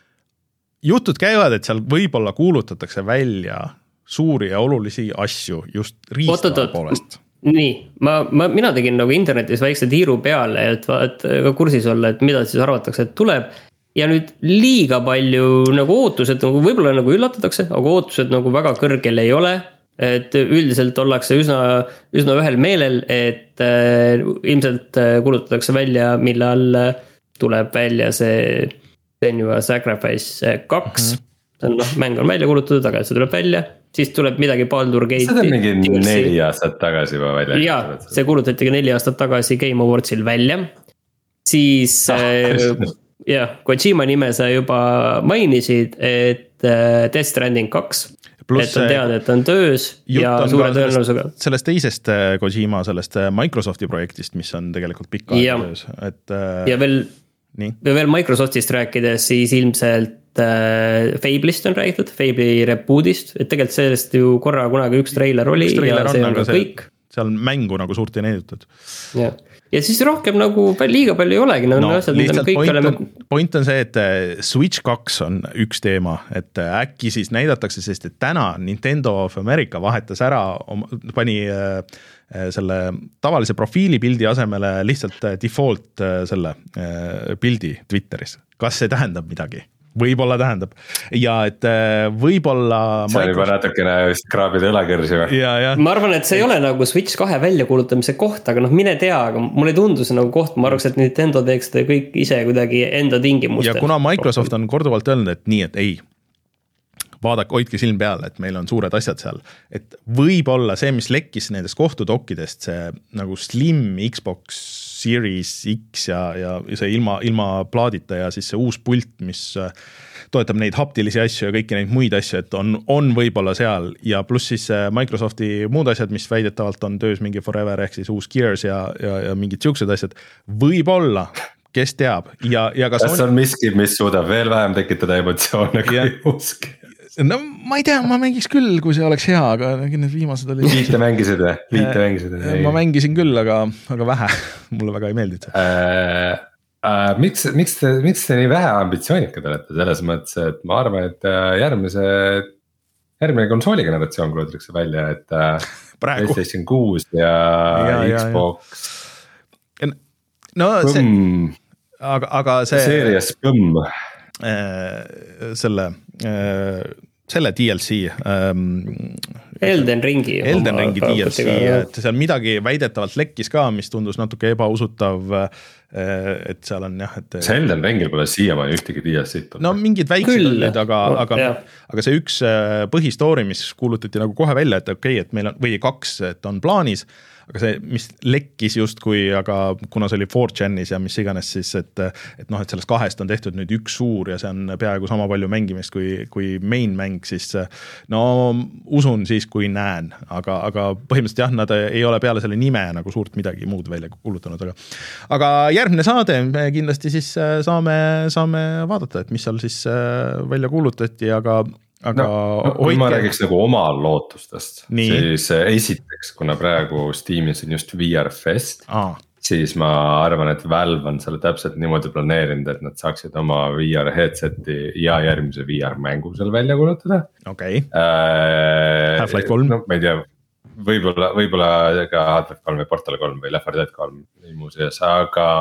jutud käivad, et seal võib-olla kuulutatakse välja suuri ja olulisi asju just riistava poolest. Nii, ma, ma, mina tegin nagu internetis väikse tiiru peale, et, et ka kursis olla, et mida siis arvatakse, et tuleb. Ja nüüd liiga palju nagu ootused, nagu võib-olla nagu üllatatakse, aga ootused nagu väga kõrgel ei ole. Et üldiselt ollakse üsna, üsna ühel meelel, et äh, ilmselt kuulutatakse välja, millal tuleb välja see Senua Sacrifice kaks. Mm-hmm. No, mäng on välja kuulutatud, aga see tuleb välja. Siis tuleb midagi Baldur Gate. Seda mingi neli aastat tagasi juba välja. Jaa, see kuulutati neli aastat tagasi Game Awardsil välja. Siis ah, äh, jah, Kojima nime sa juba mainisid, et äh, Death Stranding kaks. Plus, et on teada, et on töös ja suure tõenäosusega. Sellest teisest Kojima, sellest Microsofti projektist, mis on tegelikult pikka aega töös. Et, äh, ja veel, veel Microsoftist rääkides, siis ilmselt Fable'ist on räägitud, Fable'i rebootist, et tegelikult sellest ju korra kunagi üks treiler oli üks treiler ja see on, on ka see, kõik. Seal mängu nagu suurt ei näidatud. Ja. ja siis rohkem nagu liiga palju ei olegi. No, asjad, kõik point, oleme... on, point on see, et Switch kaks on üks teema, et äkki siis näidatakse, sest et täna Nintendo of America vahetas ära, pani selle tavalise profiilipildi asemele lihtsalt default selle pildi Twitteris. Kas see tähendab midagi? Võib-olla tähendab. Ja et võib-olla... See on juba natukene vist kraabide õlakõrsi või? Ja, ja. Ma arvan, et see ei ole nagu Switch kahe väljakuulutamise koht, aga noh, mine tea, aga mulle ei tundu see nagu koht, ma arvaks, et Nintendo teeks seda kõik ise kuidagi enda tingimustel. Ja kuna Microsoft on korduvalt öelnud, et nii, et ei, vaadake, hoidke silm peale, et meil on suured asjad seal, et võib-olla see, mis lekkis nendest kohtudokkidest, see nagu Slim Xbox Series X ja, ja see ilma, ilma plaadita ja siis see uus pult, mis toetab neid haptilisi asju ja kõiki neid muid asju, et on, on võib-olla seal ja pluss siis Microsofti muud asjad, mis väidetavalt on töös mingi Forever ehk siis uus Gears ja, ja, ja mingid siuksed asjad, võib-olla, kes teab ja, ja kas, kas on, on miski, mis suudab veel vähem tekitada emotsioone kui uus Gears? No ma ei tea, ma mängiks küll, kui see oleks hea, aga need viimased olid... Viite mängisid või? Viite mängisid või? Ma mängisin küll, aga, aga vähe. Mulle väga ei meeldinud see. Äh, äh, miks, miks, te, miks te nii vähe ambitsioonikad olete selles mõttes, et ma arvan, et järgmise, järgmine konsooligeneratsioon kuulutakse välja, et Praegu. PlayStation kuus ja, ja Xbox. Ja, no see, aga, aga see... Series Põmm. Selle... selle D L C ähm, Elden Ringi Elden Ringi D L C, et seal midagi väidetavalt lekkis ka, mis tundus natuke ebausutav, et seal on jah, et see Elden Ringil pole siiamaani ühtegi D L C-t. No mingid väiksed olid, aga, aga, aga see üks põhistoori, mis kuulutati nagu kohe välja, et okei, okay, et meil on, või kaks, et on plaanis, aga see, mis lekkis justkui, aga kuna see oli four chanis ja mis iganes siis, et, et noh, et sellest kahest on tehtud nüüd üks suur ja see on peaaegu sama palju mängimist kui, kui main mäng, siis no usun siis, kui näen, aga, aga põhimõtteliselt jah, nad ei ole peale selle nime nagu suurt midagi muud välja kuulutanud, aga, aga järgmine saade me kindlasti siis saame, saame vaadata, et mis seal siis välja kuulutati, aga aga no, no, kui ma räägiks nagu oma lootustest, nii. Siis esiteks, kuna praegu Steamis on just V R Fest, Aa. Siis ma arvan, et Valve on selle täpselt niimoodi planeerinud, et nad saaksid oma V R headseti ja järgmise V R mängu seal välja kuulutada. Okei, okay. äh, Half-Life kolm. No ma ei tea, võib-olla, võib-olla ka Half-Life kolm või Portal kolm või Left four Dead kolm muuseas, aga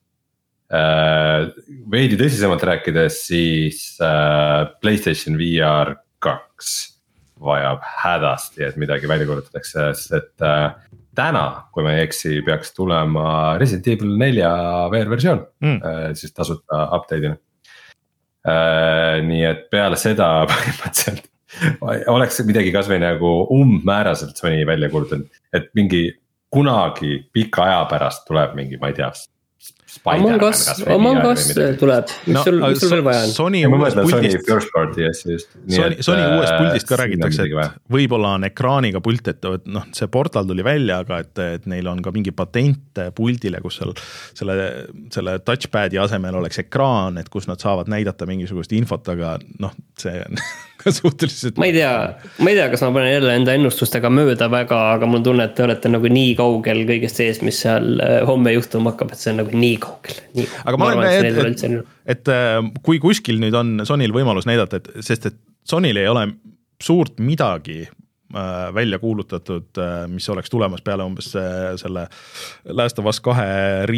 äh, veidi tõsisemalt rääkides, siis äh, PlayStation V R kaks vajab hädasti, et midagi välja kuulutatakse, sest et äh, täna, kui ma ei eksi, peaks tulema Resident Evil nelja V R versioon mm. äh, siis tasuta update'ina äh,. Nii et peale seda põhimõtteliselt oleks midagi kas või nagu umbmääraselt Sony välja kuulutanud, et mingi kunagi pika aja pärast tuleb mingi, ma ei tea, Among Us, Among Us tuleb, mis no, sul, mis sul veel vaja on? Sony uuest puldist, Sony, Sony uuest puldist ka räägitakse, et võib-olla on ekraaniga pult, et noh, see Portal tuli välja, aga et, et neil on ka mingi patent puldile, kus seal selle, selle touchpad'i asemel oleks ekraan, et kus nad saavad näidata mingisugust infot, aga noh, see on suhteliselt... Ma ei tea, ma ei tea, kas ma panen jälle enda ennustustega mööda väga, aga mul tunne, et te olete nagu nii kaugel kõigest sees, mis seal homme juhtuma hakkab, et see on nagu nii kaugel. Nii. Aga ma, ma arvan, et, et, et, et kui kuskil nüüd on Sonyl võimalus näidata, et, sest et Sonyl ei ole suurt midagi äh, välja kuulutatud, äh, mis oleks tulemas peale umbes äh, selle Last of Us kahe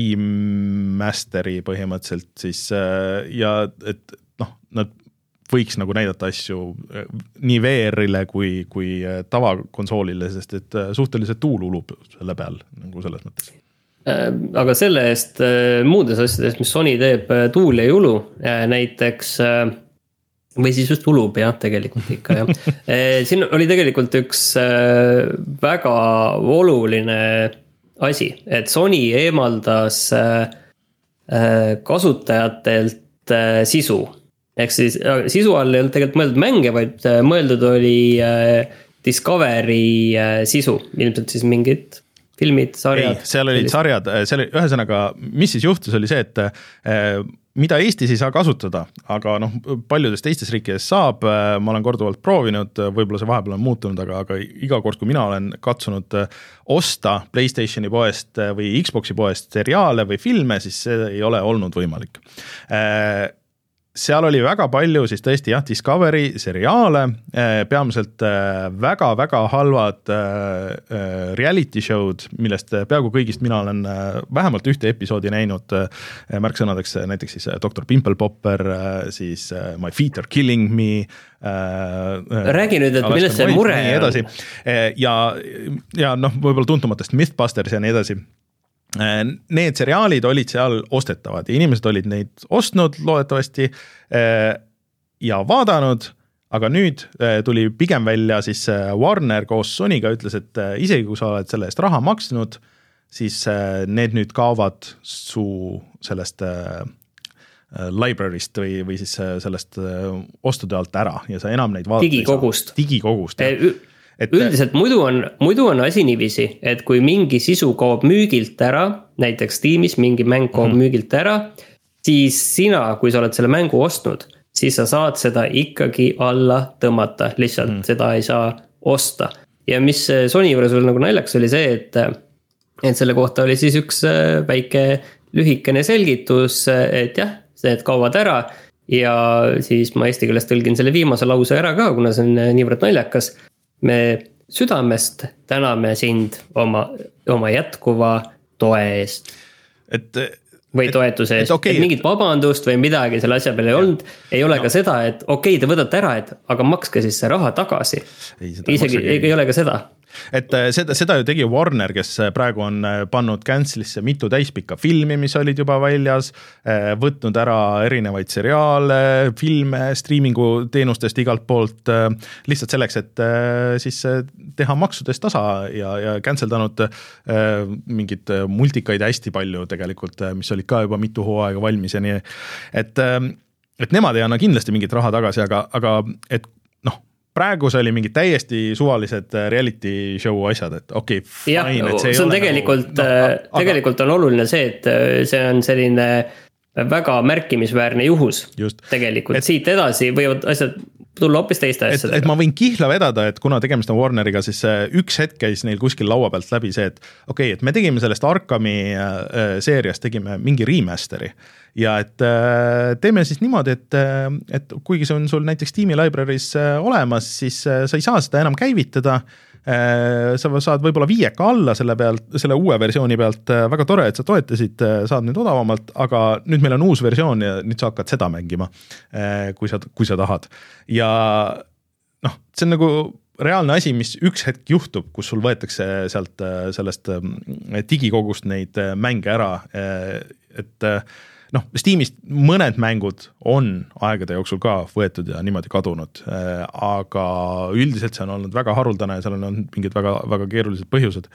remasteri põhimõtteliselt siis äh, ja et noh, nad võiks nagu näidata asju nii V R-ile kui, kui tavakonsoolile, sest et suhteliselt tuul ulub selle peal nagu selles mõttes. Aga selle eest muudes asjades, mis Sony teeb, tuul ei ulu, näiteks või siis just ulub jah, tegelikult ikka jah. Siin oli tegelikult üks väga oluline asi, et Sony eemaldas kasutajatelt sisu. Ehk siis sisu all ei olnud tegelikult mõeldud mänge, vaid mõeldud oli Discovery sisu, ilmselt siis mingid filmid, sarjad. Ei, seal olid sarjad, seal oli, ühesõnaga, mis siis juhtus, oli see, et mida Eestis ei saa kasutada, aga noh, paljudes teistes riikides saab, ma olen korduvalt proovinud, võib-olla see vahepeal on muutunud, aga, aga iga kord, kui mina olen katsunud osta PlayStationi poest või Xboxi poest seriaale või filme, siis see ei ole olnud võimalik. Seal oli väga palju siis tõesti jah, Discovery seriaale, peamiselt väga-väga halvad reality show'd, millest peaaegu kõigist mina olen vähemalt ühte episoodi näinud, märksõnadeks näiteks siis doktor Pimple Popper, siis My Feet Are Killing Me. Räägi nüüd, et millest see mure on. Ja, ja noh, võib-olla tuntumatest Mythbusters ja nii edasi. Need seriaalid olid seal ostetavad ja inimesed olid neid ostnud loodetavasti ja vaadanud, aga nüüd tuli pigem välja siis Warner koos Sonyga ütles, et isegi kui sa oled selle eest raha maksnud, siis need nüüd kaovad su sellest library'st või, või siis sellest ostude alt ära ja sa enam neid vaadata digikogust. digikogust e, et, üldiselt muidu on, muidu on asi niiviisi, et kui mingi sisu kaob müügilt ära, näiteks Steamis mingi mäng kaob mm-hmm. müügilt ära, siis sina, kui sa oled selle mängu ostnud, siis sa saad seda ikkagi alla tõmmata, lihtsalt mm. seda ei saa osta. Ja mis Sony juures veel nagu naljaks oli see, et, et selle kohta oli siis üks väike lühikene selgitus, et jah, need kaovad ära ja siis ma eesti keeles tõlgin selle viimase lause ära ka, kuna see on niivõrd naljakas. Me südamest täname sind oma, oma jätkuva toe eest. Et, või toetuse eest, et, okay, et mingit vabandust või midagi selle asja peale ei olnud, ei ole no. ka seda, et okei, okay, te võtate ära, et aga makske siis see raha tagasi. Ei, isegi ei, ei ole ka seda. Et seda, seda ju tegi Warner, kes praegu on pannud cancelisse mitu täispikka filmi, mis olid juba väljas, võtnud ära erinevaid seriaale, filme, streamingu teenustest igalt poolt, lihtsalt selleks, et siis teha maksudest tasa ja, ja canceldanud mingid multikaid hästi palju tegelikult, mis olid ka juba mitu hooaega valmis ja nii, et, et nemad ei anna kindlasti mingit raha tagasi, aga, aga et noh, praegu see oli mingid täiesti suvalised reality show asjad, et okei, okay, fine, ja, et see, see on tegelikult, nagu, no, aga, tegelikult on oluline see, et see on selline väga märkimisväärne juhus. Just. Tegelikult et, siit edasi võivad asjad tulla hoopis teiste asjadega. Et, et ma võin kihla vedada, et kuna tegemist on Warneriga, siis üks hetk käis neil kuskil laua pealt läbi see, et okei, okay, et me tegime sellest Arkami seeriast, tegime mingi remasteri ja et teeme siis niimoodi, et, et kuigi see on sul näiteks Steam'i library's olemas, siis sa ei saa seda enam käivitada, sa saad võib-olla viieka alla selle pealt, selle uue versiooni pealt, väga tore, et sa toetasid, saad nüüd odavamalt, aga nüüd meil on uus versioon ja nüüd sa hakkad seda mängima, kui sa, kui sa tahad. Ja noh, see on nagu reaalne asi, mis üks hetk juhtub, kus sul võetakse sealt sellest digikogust neid mänge ära, et noh, Steamist mõned mängud on aegade jooksul ka võetud ja niimoodi kadunud, aga üldiselt see on olnud väga haruldane ja seal on olnud mingid väga, väga keerulised põhjused.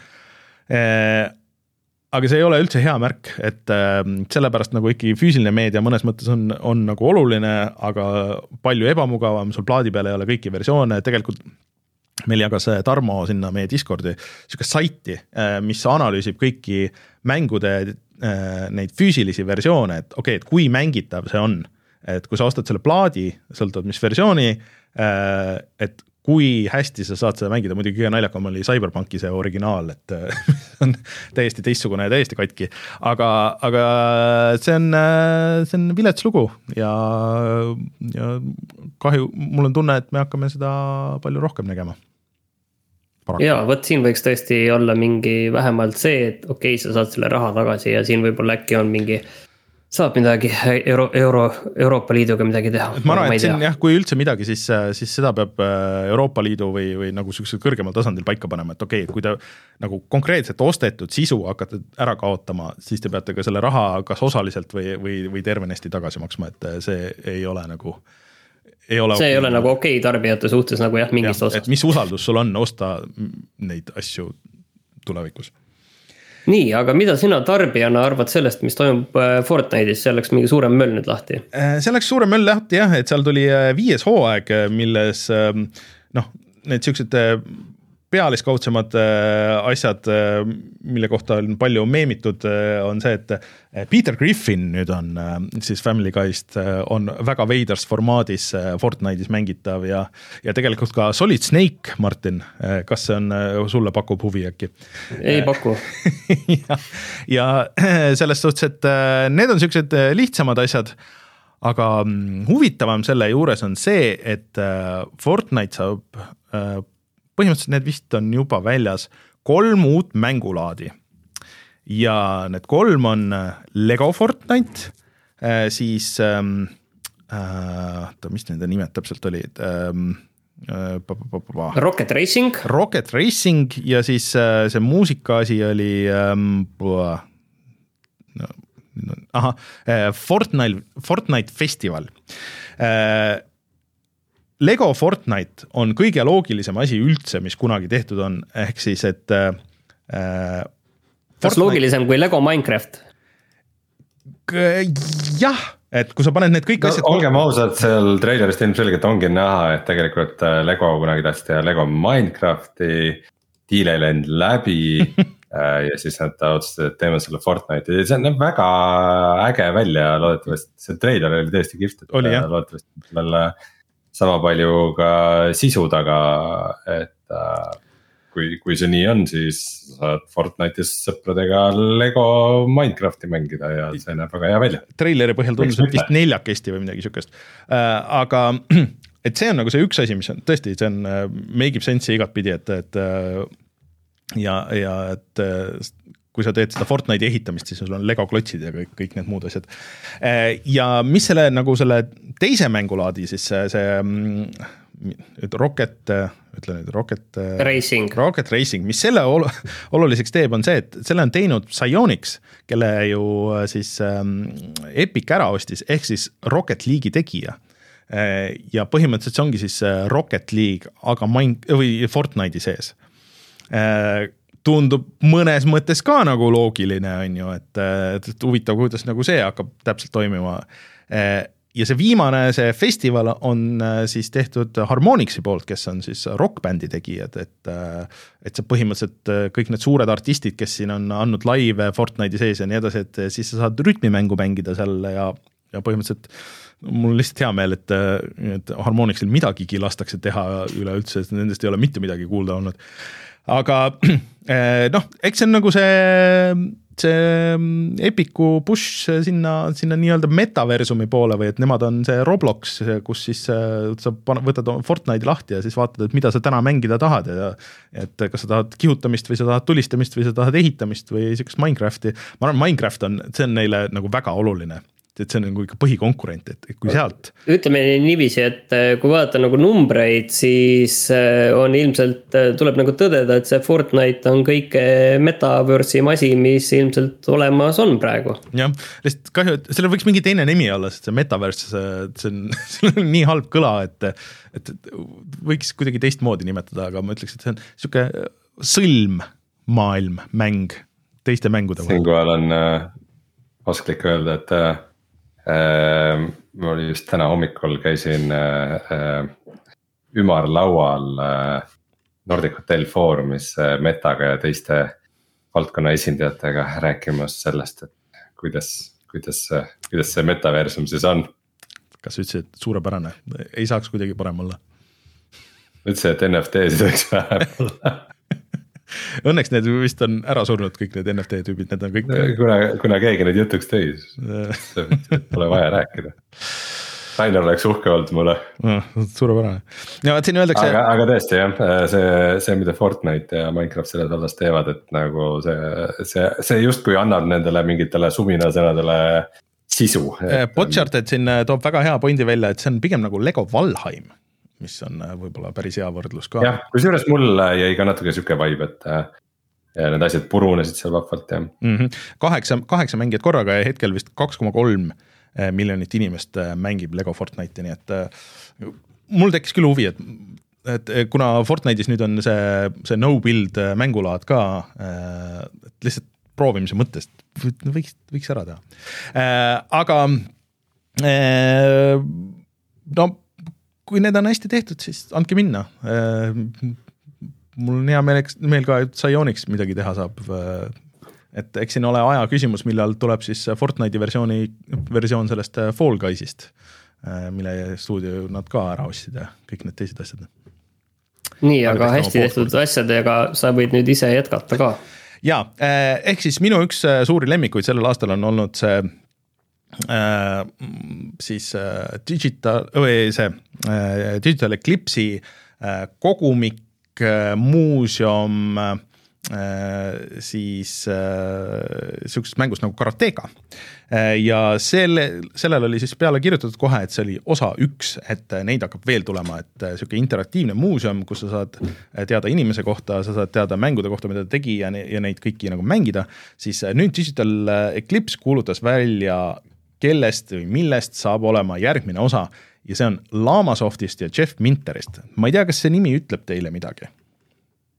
Aga see ei ole üldse hea märk, et sellepärast nagu ikkagi füüsiline meedia mõnes mõttes on, on nagu oluline, aga palju ebamugavam, sul plaadi peal ei ole kõiki versioone, tegelikult meil jagas Tarmo sinna meie Discordi sellist saiti, mis analüüsib kõiki mängude neid füüsilisi versioone, et okei, okay, et kui mängitav see on, et kui sa ostad selle plaadi, sõltub mis versiooni, et kui hästi sa saad seda mängida, muidugi kõige naljakam oli Cyberpunki see originaal, et on täiesti teistsugune ja täiesti katki, aga, aga see on, see on vilets lugu ja, ja kahju, mul on tunne, et me hakkame seda palju rohkem nägema. Paraku. Jaa, võt siin võiks tõesti olla mingi vähemalt see, et okei, okay, sa saad selle raha tagasi ja siin võib-olla äkki on mingi, saab midagi Euro, Euro, Euroopa Liiduga midagi teha. Ma arvan, et siin jah, kui üldse midagi, siis, siis seda peab Euroopa Liidu või, või nagu sellisel kõrgemal tasandil paika panema, et okei, okay, kui te nagu konkreetselt ostetud sisu hakkate ära kaotama, siis te peate ka selle raha kas osaliselt või, või, või tervenesti tagasi maksma, et see ei ole nagu Ei ole see okay. ei ole nagu okei okay tarbijate suhtes nagu jah, mingist ja, osast. Et mis usaldus sul on osta neid asju tulevikus? Nii, aga mida sina tarbijana arvad sellest, mis toimub Fortnite'is, see oleks mingi suurem möll nüüd lahti? See oleks suurem möll lahti jah, et seal tuli viies hooaeg, milles noh, need sellised pealiskaudsemad asjad, mille kohta on palju meemitud, on see, et Peter Griffin nüüd on siis Family Guy'st on väga veiders formaadis Fortnite'is mängitav ja, ja tegelikult ka Solid Snake, Martin, kas see on, sulle pakub huvi äkki? Ei paku. ja, ja selles suhtes, et need on sellised lihtsamad asjad, aga huvitavam selle juures on see, et Fortnite saab põhimõtteliselt need vist on juba väljas kolm uut mängulaadi ja need kolm on Lego Fortnite, siis äh, mis nende nimed täpselt olid? Äh, Rocket Racing. Rocket Racing ja siis äh, see muusika asi oli ähm, no, aha, Fortnite, Fortnite Festival. Äh, Lego Fortnite on kõige loogilisem asi üldse, mis kunagi tehtud on, ehk siis, et äh, kas loogilisem kui Lego Minecraft? Jah, et kui sa paned need kõik no, asjad... Olgem ausad, seal trailerist ilmselgelt ongi näha, et tegelikult Lego kunagi tahtsid teha Lego Minecrafti, diil ei läinud läbi ja siis nad otsustasid, et teeme selle Fortnite'i. See näeb väga äge välja, loodetavasti see trailer oli tõesti kihvt, et oli, loodetavasti selle sama palju ka sisu taga, et kui, kui see nii on, siis saad Fortnite'is sõpradega Lego Minecrafti mängida ja see näeb väga hea välja. Traileri põhjal tundus, et vist neljakesti või midagi sükest. Aga et see on nagu see üks asi, mis on tõesti, see on, make ib sense'i igat pidi, et, et ja, ja et kui sa teed seda Fortnite'i ehitamist, siis sul on Lego klotsid ja kõik, kõik need muud asjad. Ja mis selle, nagu selle teise mängulaadi, siis see, see Rocket, ütle nüüd, Rocket Racing. Rocket Racing, mis selle ol- oluliseks teeb, on see, et selle on teinud Psyonix, kelle ju siis ähm, Epic ära ostis, ehk siis Rocket League'i tegija. Ja põhimõtteliselt see ongi siis Rocket League, aga Mine- või Fortnite'i sees. Tundub mõnes mõttes ka nagu loogiline, on ju, et, et huvitav, kuidas nagu see hakkab täpselt toimima. Ja see viimane, see festival on siis tehtud Harmonixi poolt, kes on siis rockbändi tegijad, et, et see põhimõtteliselt kõik need suured artistid, kes siin on andnud live Fortnite'i sees ja nii edasi, et siis sa saad rütmimängu mängida seal ja, ja põhimõtteliselt mul on lihtsalt hea meel, et, et Harmonixil midagigi lastakse teha üleüldse, et nendest ei ole mitte midagi kuulda olnud. Aga noh, eks see on nagu see see Epicu push sinna, sinna nii-öelda metaversumi poole või et nemad on see Roblox, kus siis sa võtad Fortnite'i lahti ja siis vaatad, et mida sa täna mängida tahad ja et kas sa tahad kihutamist või sa tahad tulistamist või sa tahad ehitamist või sellist Minecrafti. Ma arvan, Minecraft on, see on neile nagu väga oluline. Et see on nagu ikka põhikonkurent, et kui sealt ütleme niiviisi, et kui vaadata nagu numbreid, siis on ilmselt, tuleb nagu tõdeda, et see Fortnite on kõik metaverse'i masi, mis ilmselt olemas on praegu. Jah, lihtsalt kahju, et sellel võiks mingi teine nimi olla, sest see metaverse, see on, see on nii halb kõla, et, et võiks kuidagi teistmoodi nimetada, aga ma ütleks, et see on siuke sõlm maailm, mäng teiste mängude vahel. Siinkohal on äh, osklik öelda, et äh, ma oli just täna hommikul käisin äh, ümarlaual äh, Nordic Hotel Foorumis äh, Metaga ja teiste valdkonna esindajatega rääkimas sellest, et kuidas, kuidas, kuidas see metaversum siis on. Kas ütlesid, et suurepärane, ei saaks kuidagi parem olla? Ütlesid, et N F T-sid võiks vähem olla. Õnneks need vist on ära surnud kõik need N F T tüübid, need on kõik kuna, kuna keegi need jutuks tõi, siis pole vaja rääkida. Rainer oleks uhke olnud mulle no, suurepärane ja, siin öeldakse... aga, aga tõesti jah, see, see mida Fortnite ja Minecraft selles vallas teevad, et nagu see, see, see just kui annab nendele mingitele suminasõnadele sisu et... Botcharted siin toob väga hea pointi välja, et see on pigem nagu Lego Valheim, mis on võib-olla päris hea võrdlus ka. Jah, kui suurest mul jäi ka natuke siuke vibe, et ja need asjad purunesid seal vahvalt ja. Mm-hmm. Kaheksa, kaheksa mängijat korraga ja hetkel vist kaks koma kolm miljonit inimest mängib Lego Fortnite'i, nii et mul tekkis küll huvi, et, et kuna Fortnite'is nüüd on see, see no-build mängulaad ka, et lihtsalt proovimise mõttest võiks, võiks ära teha. Aga no kui need on hästi tehtud, siis andke minna. Mul on hea meel, meel ka, et Psyonix midagi teha saab. Et eks siin ole aja küsimus, millal tuleb siis Fortnite'i versiooni, versioon sellest Fall Guysist, mille stuudio nad ka ära ostsid ja kõik need teised asjad. Nii, aga hästi tehtud asjadega sa võid nüüd ise jätkata ka. Jaa, ehk siis minu üks suuri lemmikuid sellel aastal on olnud see Äh, siis äh, digital, või see äh, Digital Eclipse'i äh, kogumik, äh, muuseum, äh, siis äh, sihukesest mängust nagu Karateka. Äh, ja selle, sellel oli siis peale kirjutatud kohe, et see oli osa üks, et neid hakkab veel tulema, et äh, sihuke interaktiivne muuseum, kus sa saad teada inimese kohta, sa saad teada mängude kohta, mida ta tegi ja, ne, ja neid kõiki nagu mängida, siis äh, nüüd Digital Eclipse kuulutas välja kellest või millest saab olema järgmine osa ja see on Lamasoftist ja Jeff Minterist. Ma ei tea, kas see nimi ütleb teile midagi?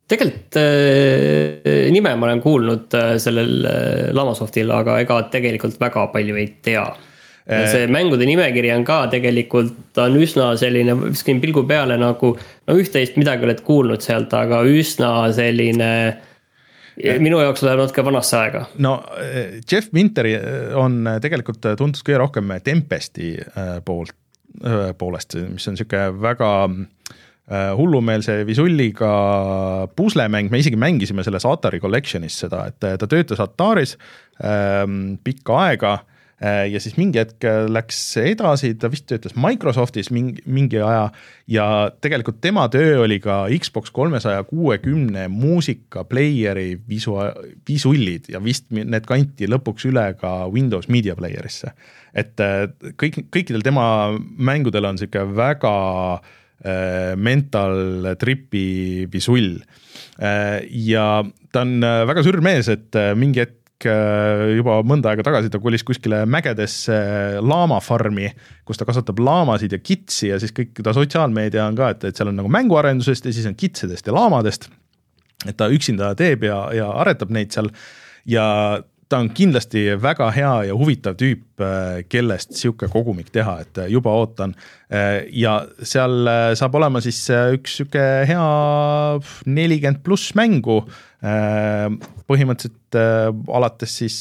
Tegelikult äh, nime ma olen kuulnud äh, sellel äh, Lamasoftil, aga ega tegelikult väga palju ei tea. See mängude nimekiri on ka tegelikult on üsna selline, viskin pilgu peale nagu no üht-teist midagi oled kuulnud sealt, aga üsna selline minu jaoks läheb natuke vanasse aega. No Jeff Winteri on tegelikult tundus kõige rohkem Tempesti poolt, poolest, mis on siuke väga hullumeelse visulliga puslemäng, me isegi mängisime selles Atari Collectionis seda, et ta töötas Ataris ähm, pikka aega ja siis mingi hetk läks edasi, ta vist töötas Microsoftis mingi, mingi aja ja tegelikult tema töö oli ka Xbox kolmesaja kuuekümne muusika playeri visu, visullid ja vist need kanti lõpuks üle ka Windows Media Playerisse. Et kõik, kõikidel tema mängudel on siuke väga äh, mental tripi visull äh, ja ta on väga sürr mees, et mingi hetk juba mõnda aega tagasi ta kolis kuskile mägedesse laamafarmi, kus ta kasvatab laamasid ja kitsi ja siis kõik ta sotsiaalmeedia on ka, et, et seal on nagu mänguarendusest ja siis on kitsedest ja laamadest, et ta üksinda teeb ja, ja aretab neid seal ja ta on kindlasti väga hea ja huvitav tüüp, kellest siuke kogumik teha, et juba ootan ja seal saab olema siis üks siuke hea nelikümmend pluss mängu põhimõtteliselt alates siis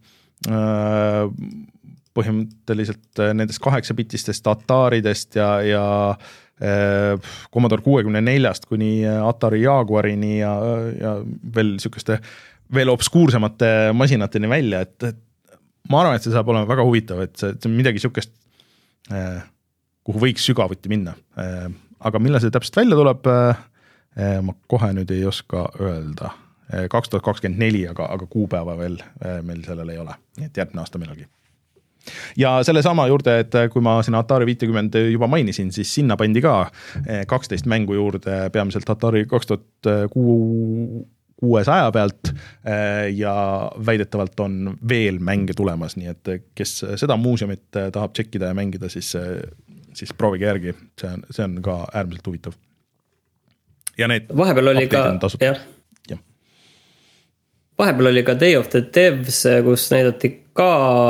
põhimõtteliselt nendest kaheksapitistest Ataridest ja, ja Commodore kuuekümne neljast kuni Atari Jaguarini ja, ja veel siukeste veel obskuursemate masinateni välja, et, et ma arvan, et see saab olema väga huvitav, et see, see on midagi siukest, kuhu võiks sügavuti minna. Aga millal see täpselt välja tuleb, ma kohe nüüd ei oska öelda. kaks tuhat kakskümmend neli, aga, aga kuupäeva veel meil sellel ei ole, nii et järgmine aasta millalgi. Ja selle sama juurde, et kui ma siin Atari viiskümmend juba mainisin, siis sinna pandi ka kaksteist mängu juurde, peamiselt Atari kaks tuhat kuuesaja pealt ja väidetavalt on veel mänge tulemas, nii et kes seda muuseumit tahab tšekkida ja mängida, siis, siis proovige järgi, see on, see on ka äärmiselt huvitav. Ja need vahepeal oli ka, jah. Ja. Vahepeal oli ka Day of the Devs, kus näidati ka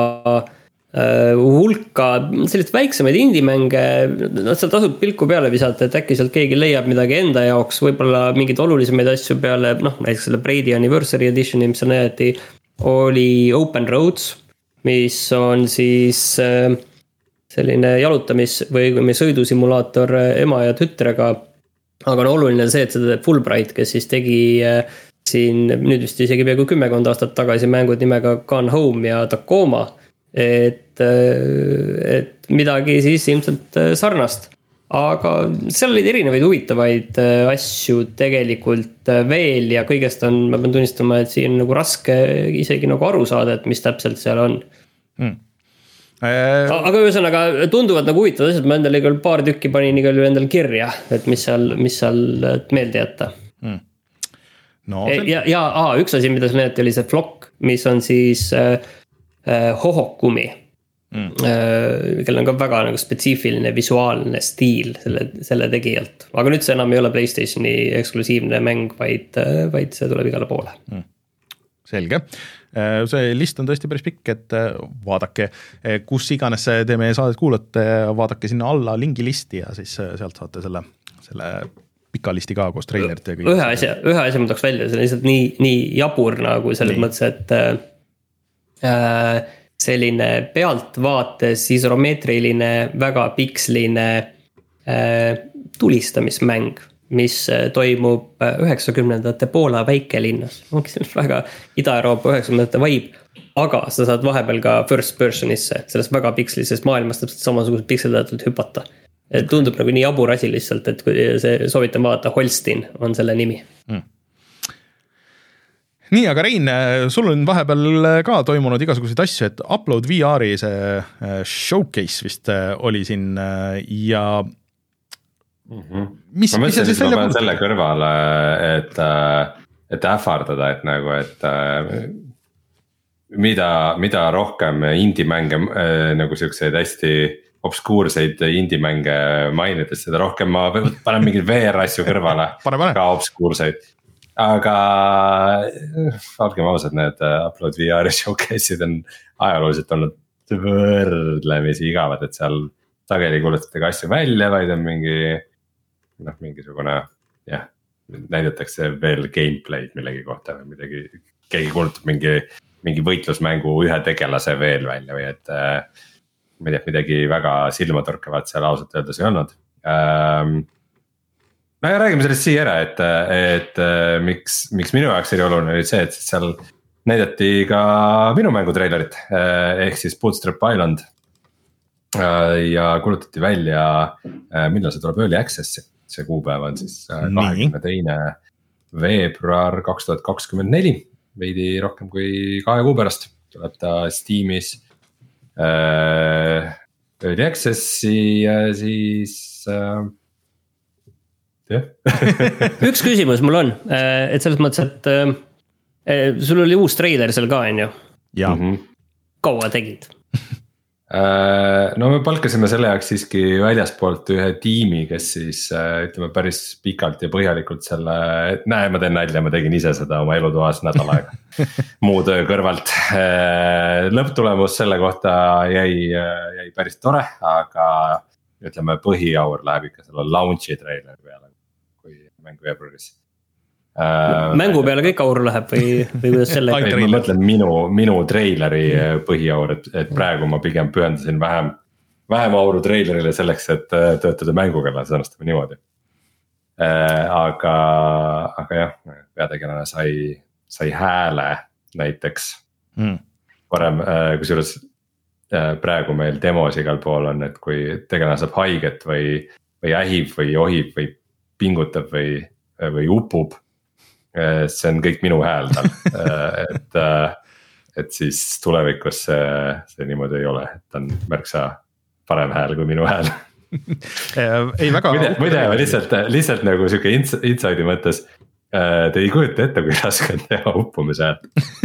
hulka sellist väiksemaid indimänge, no seal tasub pilku peale visata, et äkki sealt keegi leiab midagi enda jaoks, võib-olla mingid olulisemaid asju peale, noh, näiteks selle Brady Anniversary Editioni, mis on näidati, oli Open Roads, mis on siis selline jalutamis- või sõidusimulaator ema ja tütrega, aga on oluline see, et seda Fulbright, kes siis tegi siin nüüd vist isegi peaaegu kümmekond aastat tagasi mängud nimega Gone Home ja Tacoma, et, et midagi siis ilmselt sarnast. Aga seal olid erinevaid huvitavaid asju tegelikult veel ja kõigest on, ma pean tunnistama, et siin on nagu raske isegi nagu aru saada, et mis täpselt seal on. Hmm. Aga ühesõnaga tunduvad nagu huvitavad asjad, ma endale küll paar tükki panin igal juhul endale kirja, et mis seal, mis seal meelde jätta. Hmm. No, see... Ja, ja aa, üks asi, mida see näete, oli see Flock, mis on siis äh, Hohokumi, mm. äh, kellel on ka väga nagu spetsiifiline visuaalne stiil selle, selle tegijalt. Aga nüüd see enam ei ole PlayStationi eksklusiivne mäng, vaid, vaid see tuleb igale poole. Mm. Selge. See list on tõesti päris pikk, et vaadake, kus iganes te meie saadet kuulate, vaadake sinna alla lingi listi ja siis sealt saate selle, selle pika listi ka koos trailerite. Ühe asja, ühe asja ma tooks välja, see on lihtsalt nii, nii jabur nagu selles nii. Mõttes, et äh, selline pealtvaates isomeetriline, väga piksline äh, tulistamismäng, mis toimub üheksakümnendate Poola väikelinnas. Ongi see väga Ida-Euroopa üheksakümnendate vibe, aga sa saad vahepeal ka first personisse, sellest väga pikslisest maailmast täpselt samasugused pikseldatult hüpata. Tundub nagu nii jabur asi lihtsalt, et see soovitan vaadata, Holstein on selle nimi. Hmm. Nii, aga Rein, sul on vahepeal ka toimunud igasuguseid asju, et Upload V R-i see showcase vist oli siin ja mm-hmm. mis, ma mõtlesin, et ma pean selle kõrvale, et, et ähvardada, et nagu, et mida, mida rohkem indie-mänge nagu selliseid hästi obskuurseid indie-mänge mainides, seda rohkem ma panen mingid V R-asju kõrvale, ka obskuurseid. aga olgem ausad, need Upload V R showcase'id on ajalooliselt olnud võrdlemisi igavad, et seal sageli kuulutatakse asju välja, vaid on mingi noh, mingisugune jah, näidatakse veel gameplay'd millegi kohta või midagi, keegi kuulutab mingi, mingi võitlusmängu ühe tegelase veel välja või et ma ei tea, midagi väga silmatorkavat seal ausalt öeldes ei olnud ähm, no ja räägime sellest siia ära, et, et miks, miks minu jaoks oli oluline oli see, et seal näidati ka minu mängu treilerit ehk siis Bootstrap Island. Ja kuulutati välja, millal see tuleb Early Access'i, see kuupäev on siis kahekümne teine veebruar kaks tuhat kakskümmend neli, veidi rohkem kui kahe kuu pärast tuleb ta Steamis Early Access'i ja siis üks küsimus mul on, et selles mõttes, et sul oli uus treiler seal ka, on ju? Jaa. Kaua tegid? No me palkasime selle jaoks siiski väljaspoolt ühe tiimi, kes siis ütleme päris pikalt ja põhjalikult selle, näe ma teen nalja, ma tegin ise seda oma elutoas nädal aega muu töö kõrvalt. Lõpptulemus selle kohta jäi, jäi päris tore, aga ütleme põhiaur läheb ikka selle launchi treileri peale. Mängu veebruaris äh, mängu peale kõik aur läheb või, või kuidas selle ei, ma mõtlen minu, minu treileri põhiaur, et, et praegu ma pigem pühendasin vähem, vähem auru treilerile selleks, et töötada mängukella, sõnastame niimoodi äh, aga, aga jah, peategelane sai, sai hääle näiteks mm. varem, äh, kusjuures äh, praegu meil demos igal pool on, et kui tegelane saab haiget või, või ähib või ohib või pingutab või, või upub. See on kõik minu hääl tal, et, et siis tulevikus see, see niimoodi ei ole, et on märksa parem hääl kui minu hääl. ei väga. Muide, lihtsalt, lihtsalt nagu siuke inside'i mõttes, te ei kujuta ette, kui raske on teha uppumise häält.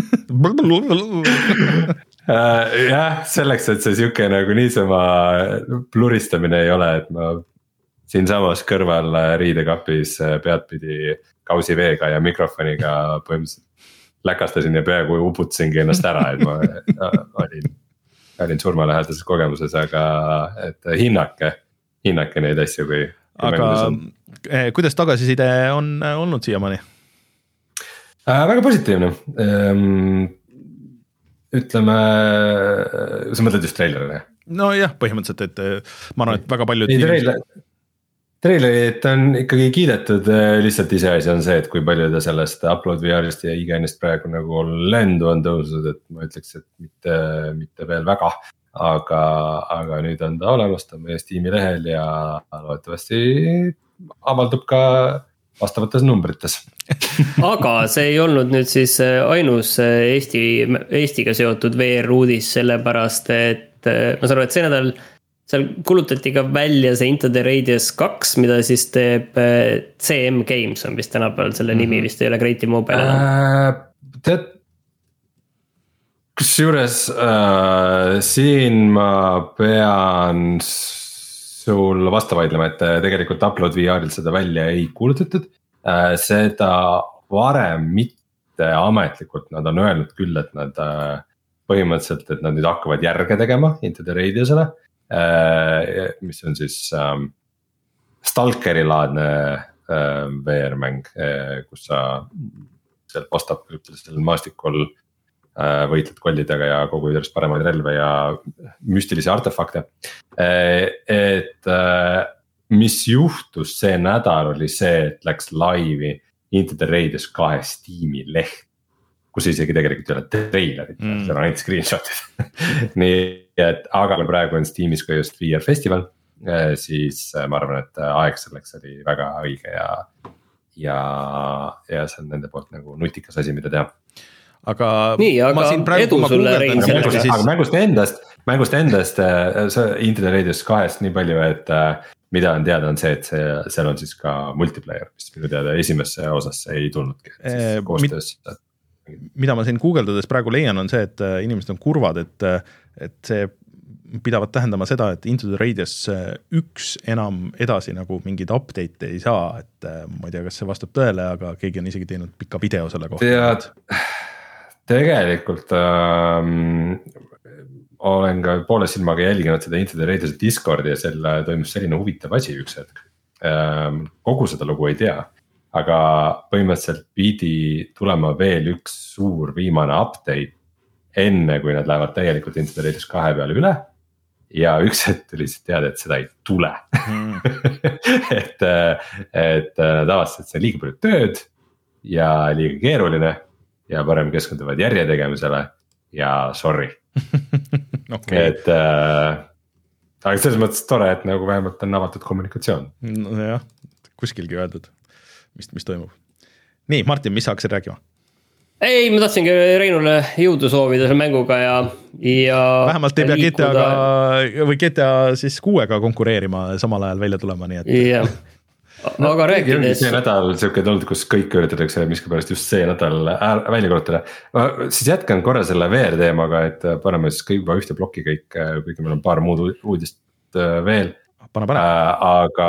jah, selleks, et see siuke nagu niisama pluristamine ei ole, et ma siin samas kõrval riidekapis peadpidi kausi veega ja mikrofoniga põhimõtteliselt läkastasin ja peaaegu uputasingi ennast ära, et ma olin, olin surmalähedases kogemuses, aga et hinnake, hinnake neid asju, kui, kui aga kuidas tagasiside on olnud siiamaani? Äh, väga positiivne ähm, ütleme, sa mõtled just treilerile? No jah, põhimõtteliselt, et ma arvan, et väga paljud ei, treiler, Treilerit on ikkagi kiidetud, lihtsalt iseasi on see, et kui palju ta sellest Upload V R-ist ja igainest praegu nagu lendu on tõusnud, et ma ütleks, et mitte, mitte veel väga. Aga, aga nüüd on ta olemas, ta on meie Steam'i lehel ja loodetavasti avaldub ka vastavates numbrites. Aga see ei olnud nüüd siis ainus Eesti, Eestiga seotud V R-uudis, sellepärast et ma saan aru, et see nädal seal kulutati ka välja see Into the Radius kaks, mida siis teeb C M Games on vist tänapäeval, selle mm-hmm. nimi vist ei ole Creative Mobile äh,. Tead, kusjuures äh, siin ma pean sul vastu vaidlema, et tegelikult Upload V R-il seda välja ei kuulutatud äh,. Seda varem mitte ametlikult, nad on öelnud küll, et nad äh, põhimõtteliselt, et nad nüüd hakkavad järge tegema Into the Radiusele. Uh, mis on siis um, Stalkeri laadne uh, V R-mäng, uh, kus sa seal postapokalüptilisel maastikul uh, võitled kollidega ja kogu järjest paremaid relve ja müstilisi artefakte uh,. Et uh, mis juhtus see nädal oli see, et läks laivi Into the Radius kahe Steam'i leht, kus isegi tegelikult ei ole treilerit mm., seal on ainult screenshotid nii et aga kui praegu on Steamis ka just V R festival, siis ma arvan, et aeg selleks oli väga õige ja, ja, ja see on nende poolt nagu nutikas asi, mida teha. Aga nii, aga edu sulle Rein selleks. Aga mängust endast, mängust endast Into the Radius kahest nii palju, et mida on teada on see, et see, seal on siis ka multiplayer, mis minu teada esimesse osasse ei tulnudki eh, koostöös. Mida ma siin guugeldades praegu leian on see, et inimesed on kurvad, et, et see pidavat tähendama seda, et Into the Radius üks enam edasi nagu mingid update ei saa, et ma ei tea, kas see vastab tõele, aga keegi on isegi teinud pika video selle kohta. Tead, tegelikult ähm, olen ka poole silmaga jälginud seda Into the Radius Discordi ja selle toimus selline huvitav asi üks hetk. Ähm, kogu seda lugu ei tea, aga põhimõtteliselt pidi tulema veel üks suur viimane update enne, kui nad lähevad täielikult Into the Radius kahe peale üle ja üks hetk tuli siis teada, et seda ei tule mm. et, et nad avastasid, et see on liiga palju tööd ja liiga keeruline ja parem keskenduvad järje tegemisele ja sorry okay. Et äh, aga selles mõttes tore, et nagu vähemalt on avatud kommunikatsioon. No jah, kuskilgi öeldud, mis, mis toimub. Nii, Martin, mis hakkasid rääkima? Ei, ma tahtsingi Reinule jõudu soovida selle mänguga ja, ja vähemalt ei pea G T A-ga või G T A siis kuuega konkureerima samal ajal välja tulema, nii et yeah. no, aga rääkides see nädal siuke tulnud, kus kõik üritatakse miskipärast just see nädal välja kuulutada. Ma siis jätkan korra selle V R teemaga, et paneme siis kõik juba ühte plokki kõik, kuigi meil on paar muud uudist veel. Pane, pane. Aga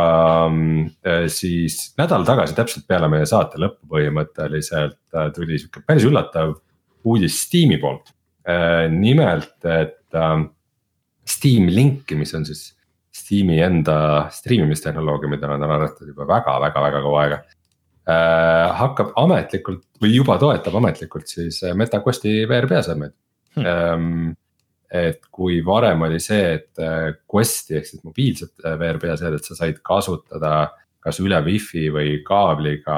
siis nädal tagasi täpselt peale meie saate lõppu põhimõtteliselt tuli siuke päris üllatav uudis Steam'i poolt. Nimelt, et Steam Linki, mis on siis Steam'i enda striimimistehnoloogia, mida nad on arvatud juba väga-väga-väga kaua aega, hakkab ametlikult või juba toetab ametlikult siis MetaQuesti V R peaseadmeid hmm. Et kui varem oli see, et Questi ehk siis mobiilset V R peaseadet sa said kasutada kas üle wifi või kaabliga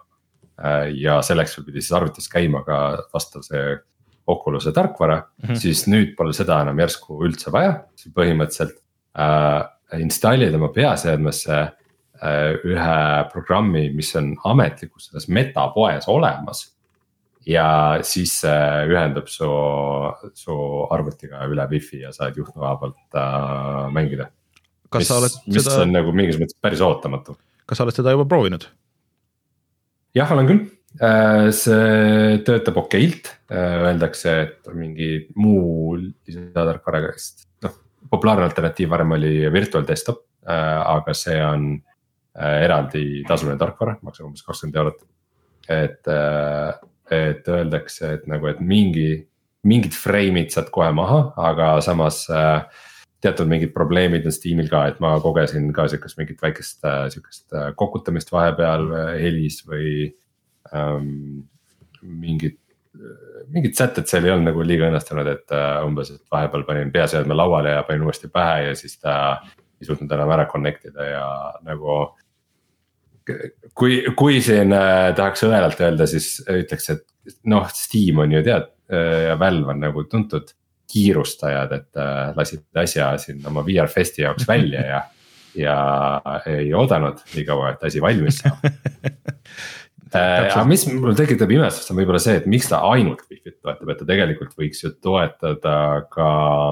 ja selleks sul pidi siis arvutis käima ka vastav see Oculus'e tarkvara mm-hmm. siis nüüd pole seda enam järsku üldse vaja, põhimõtteliselt äh, installid oma peaseadmesse äh, ühe programmi, mis on ametlikus selles Meta poes olemas ja siis äh, ühendab su, su arvutiga üle wifi ja saad juhtnööva pealt äh, mängida. Mis, mis seda... on nagu mingis mõttes päris ootamatu. Kas sa oled seda juba proovinud? Jah, olen küll. Äh, see töötab okeilt, äh, öeldakse, et mingi muu lisatarkvaraga, noh, populaarne alternatiiv varem oli Virtual Desktop, äh, aga see on äh, eraldi tasuline tarkvara, maksab umbes kakskümmend eurot, et äh, et öeldakse, et nagu, et mingi, mingid frame'id saad kohe maha, aga samas äh, teatud mingid probleemid on Steamil ka, et ma kogesin ka siukest mingit väikest äh, siukest äh, kokutamist vahepeal äh, helis või ähm, mingid, mingid sätted seal ei olnud nagu liiga õnnestunud, et äh, umbes, et vahepeal panin peaseadme lauale ja panin uuesti pähe ja siis ta ei suutnud enam ära connectida ja nagu kui, kui siin äh, tahaks õelalt öelda, siis ütleks, et noh, Steam on ju tead äh, ja Valve on nagu tuntud kiirustajad, et äh, lasid asja siin oma V R Festi jaoks välja ja, ja ei oodanud nii kaua, et asi valmis saab äh, aga mis mul tekitab imestust on võib-olla see, et miks ta ainult Wi-Fi toetab, et ta tegelikult võiks ju toetada ka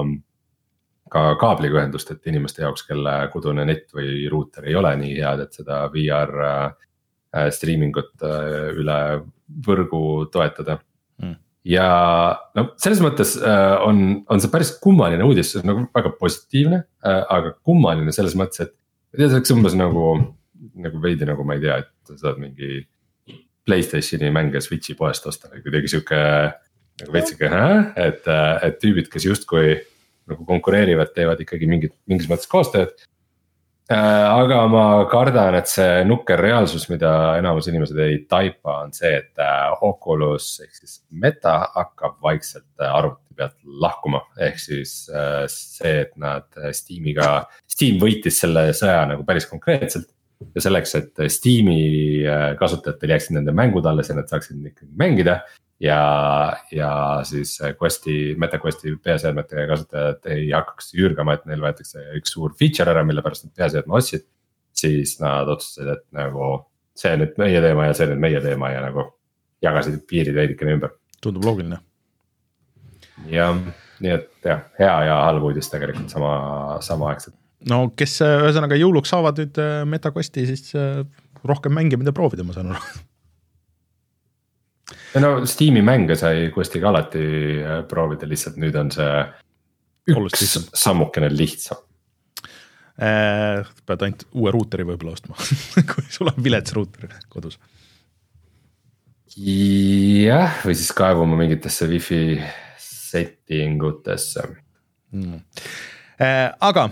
ka kaabliga ühendust, et inimeste jaoks, kelle kodune net või ruuter ei ole nii head, et seda V R äh, streamingut äh, üle võrgu toetada mm. ja no selles mõttes äh, on, on see päris kummaline uudis, see on nagu väga positiivne äh,, aga kummaline selles mõttes, et teadaks umbes nagu, nagu veidi nagu ma ei tea, et saad mingi PlayStationi mänge Switchi poest osta või kuidagi siuke nagu veitsike, et, et tüübid, kes justkui nagu konkureerivad, teevad ikkagi mingit, mingis mõttes koostööd äh,. aga ma kardan, et see nukker reaalsus, mida enamus inimesed ei taipa, on see, et äh, Oculus ehk siis Meta hakkab vaikselt arvuti pealt lahkuma. Ehk siis äh, see, et nad Steamiga, Steam võitis selle sõja nagu päris konkreetselt. Ja selleks, et Steam'i kasutajatel jääksid nende mängud alles ja nad saaksid ikkagi mängida. Ja, ja siis Questi, MetaQuesti peaseadmete kasutajad ei hakkaks jürgama, et neil võetakse üks suur feature ära, mille pärast nad peaseadme ostsid. Siis nad otsustasid, et nagu see on nüüd meie teema ja see on nüüd meie teema ja nagu jagasid piirid veidikene ümber. Tundub loogiline. Ja nii et jah, hea ja halb uudis tegelikult sama, sama aegselt. No kes ühesõnaga jõuluks saavad nüüd MetaQuesti, siis rohkem mänge, mida proovida, ma saan aru. Ja no Steam'i mänge sai Questiga alati proovida, lihtsalt nüüd on see üks sammukene lihtsam. Pead ainult uue ruuteri võib-olla ostma, kui sul on vilets ruuter kodus. Jah, või siis kaevuma mingitesse wifi settingutesse. Mm. Aga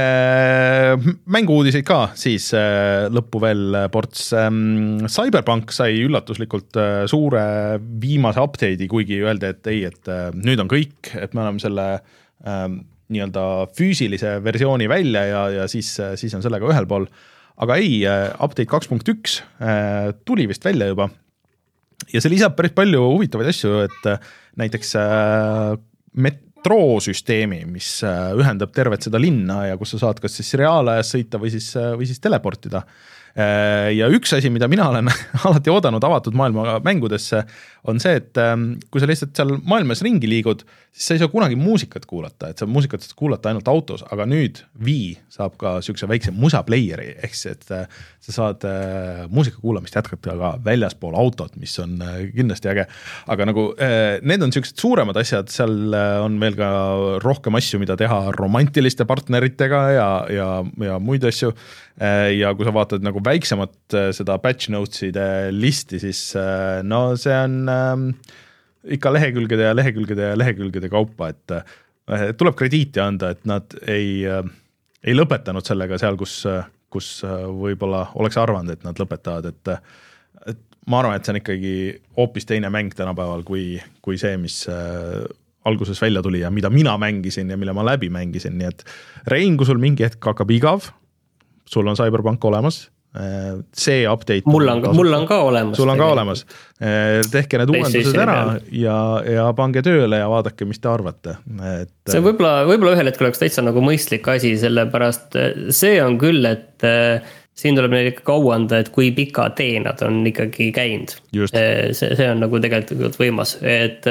äh, mängu-uudiseid ka siis äh, lõppu veel ports. Cyberpunk sai üllatuslikult äh, suure viimase update'i, kuigi öeldi, et ei, et äh, nüüd on kõik, et me oleme selle äh, nii-öelda füüsilise versiooni välja ja, ja siis, siis on sellega ühel pool. Aga ei, update kaks punkt üks äh, tuli vist välja juba ja see lisab päris palju huvitavaid asju, et äh, näiteks äh, metroosüsteemi, mis äh, ühendab tervet seda linna ja kus sa saad kas siis reaalajas sõita või siis, või siis teleportida. Äh, ja üks asi, mida mina olen alati oodanud avatud maailma mängudesse, on see, et äh, kui sa lihtsalt seal maailmas ringi liigud, siis sa ei saa kunagi muusikat kuulata, et sa muusikat saad kuulata ainult autos, aga nüüd Wii saab ka sükse väikse musaplayeri, ehk see, et äh, sa saad äh, muusika kuulamist jätkata ka väljaspool autot, mis on äh, kindlasti äge. Aga nagu äh, need on süksed suuremad asjad, seal äh, on veel ka rohkem asju, mida teha romantiliste partneritega ja, ja, ja muid asju. Äh, ja kui sa vaatad nagu väiksemat äh, seda patch notes'ide listi, siis äh, no see on äh, ikka lehekülgede ja lehekülgede ja lehekülgede kaupa, et äh, tuleb krediiti anda, et nad ei, äh, ei lõpetanud sellega seal, kus, kus äh, võib-olla oleks arvanud, et nad lõpetavad, et, et ma arvan, et see on ikkagi hoopis teine mäng tänapäeval kui, kui see, mis äh, alguses välja tuli ja mida mina mängisin ja mille ma läbi mängisin, nii et Rein, kui sul mingi hetk hakkab igav, sul on Cyberpunk olemas, see update mul on, mul on ka olemas sul on ka olemas, tehke need uuendused ära ja, ja pange tööle ja vaadake, mis te arvate, et see võib-olla, võib-olla ühel hetkel oleks täitsa nagu mõistlik asi, sellepärast see on küll, et siin tuleb neil ikka kauanda, et kui pika tee nad on ikkagi käinud. See, see on nagu tegelikult võimas, et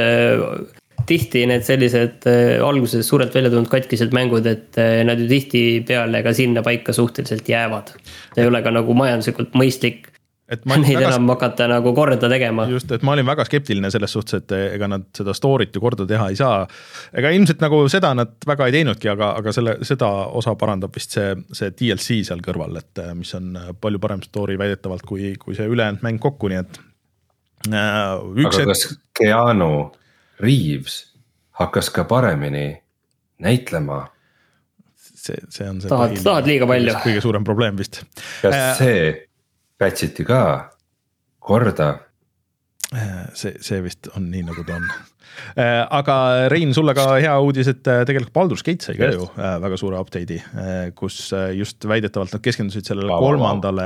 tihti need sellised alguses suurelt välja tulnud katkised mängud, et nad ju tihti peale ka sinna paika suhteliselt jäävad. See ei ole ka nagu majanduslikult mõistlik et ma neid väga... enam hakata nagu korda tegema. Just, et ma olin väga skeptiline selles suhtes, et ega nad seda story't ju korda teha ei saa. Ega ilmselt nagu seda nad väga ei teinudki, aga, aga selle, seda osa parandab vist see, see D L C seal kõrval, et mis on palju parem story väidetavalt kui, kui see ülejäänud mäng kokku, nii et äh, üks aga et... kas Keanu Reeves hakkas ka paremini näitlema? See, see on see tahad, tahad liiga palju. Kõige suurem probleem vist. Kas äh, see pätsiti ka korda? See, see vist on nii, nagu ta on. Aga Rein, sulle ka hea uudis, et tegelikult Baldur's Gate sai ka ju väga suure update'i, kus just väidetavalt nad keskendusid sellele kolmandale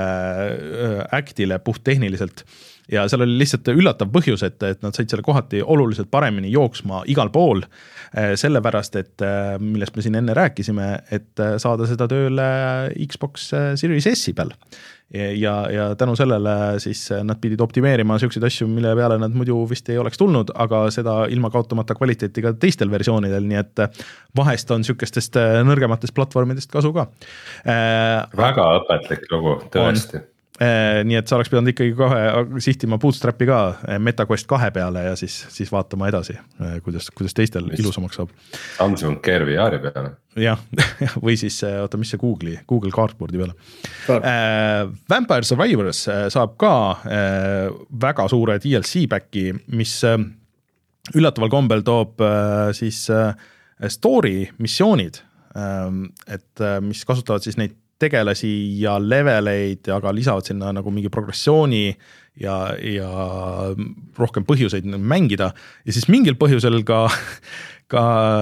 actile puht tehniliselt. Ja seal oli lihtsalt üllatav põhjus, et, et nad said selle kohati oluliselt paremini jooksma igal pool, sellepärast, et millest me siin enne rääkisime, et saada seda tööle Xbox Series S-i peal. Ja, ja tänu sellele siis nad pidid optimeerima selliseid asju, mille peale nad muidu vist ei oleks tulnud, aga seda ilma kaotamata kvaliteeti ka teistel versioonidel, nii et vahest on sükestest nõrgematest platvormidest kasu ka. Väga õpetlik lugu, tõesti. On. Nii et sa oleks pidanud ikkagi kohe sihtima Bootstrapi ka MetaQuest kahe peale ja siis, siis vaatama edasi, kuidas, kuidas teistel mis ilusamaks saab. Samsung Gear V R-i peale. Jah, või siis, oota, mis see Google'i, Google Cardboardi peale. Äh, Vampire Survivors saab ka äh, väga suure D L C backi, mis äh, üllataval kombel toob äh, siis äh, story missioonid, äh, et äh, mis kasutavad siis neid tegelasi ja leveleid, aga lisavad sinna nagu mingi progressiooni ja, ja rohkem põhjuseid mängida. Ja siis mingil põhjusel ka, ka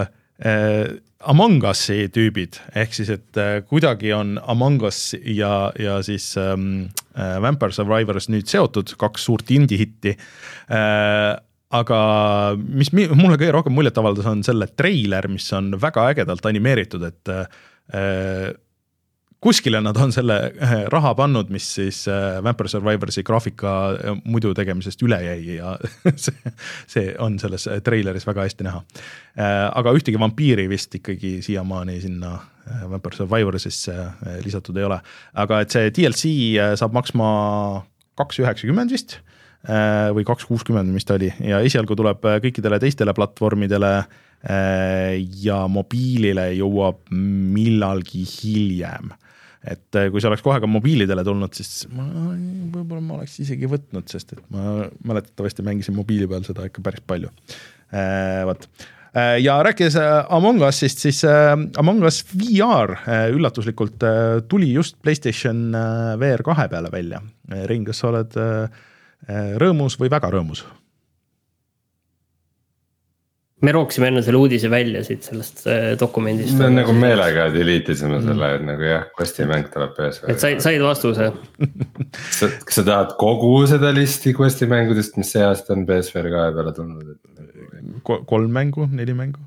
äh, Among Us'i tüübid, ehk siis, et äh, kuidagi on Among Us ja, ja siis ähm, äh, Vampire Survivors nüüd seotud, kaks suurt indie-hitti. Äh, aga mis mulle kõige rohkem muljet avaldas on selle treiler, mis on väga ägedalt animeeritud, et äh, kuskile nad on selle raha pannud, mis siis Vampire Survivorsi graafika muidu tegemisest üle jäi ja see, see on selles treileris väga hästi näha. Aga ühtegi vampiiri vist ikkagi siiamaani sinna Vampire Survivorsisse lisatud ei ole. Aga et see D L C saab maksma kaks üheksakümmend vist või kaks kuuskümmend, mis ta oli, ja esialgu tuleb kõikidele teistele platvormidele ja mobiilile jõuab millalgi hiljem. Et kui see oleks kohe ka mobiilidele tulnud, siis ma, võib-olla ma oleks isegi võtnud, sest et ma mäletatavasti mängisin mobiili peal seda ikka päris palju. Võt. Ja rääkides Among Usist, siis Among Us V R üllatuslikult tuli just PlayStation V R kahe peale välja. Rein, kas sa oled rõõmus või väga rõõmus? Me rooksime enne selle uudise välja siit sellest dokumendist. Me nagu meelega deleetisime selle, et nagu jah, Questi mäng tuleb P S V. Et said, said vastuse. Kas sa tahad kogu seda listi Questi mängudest, mis see aasta on P S V kahe peale tulnud? Kolm mängu, neli mängu?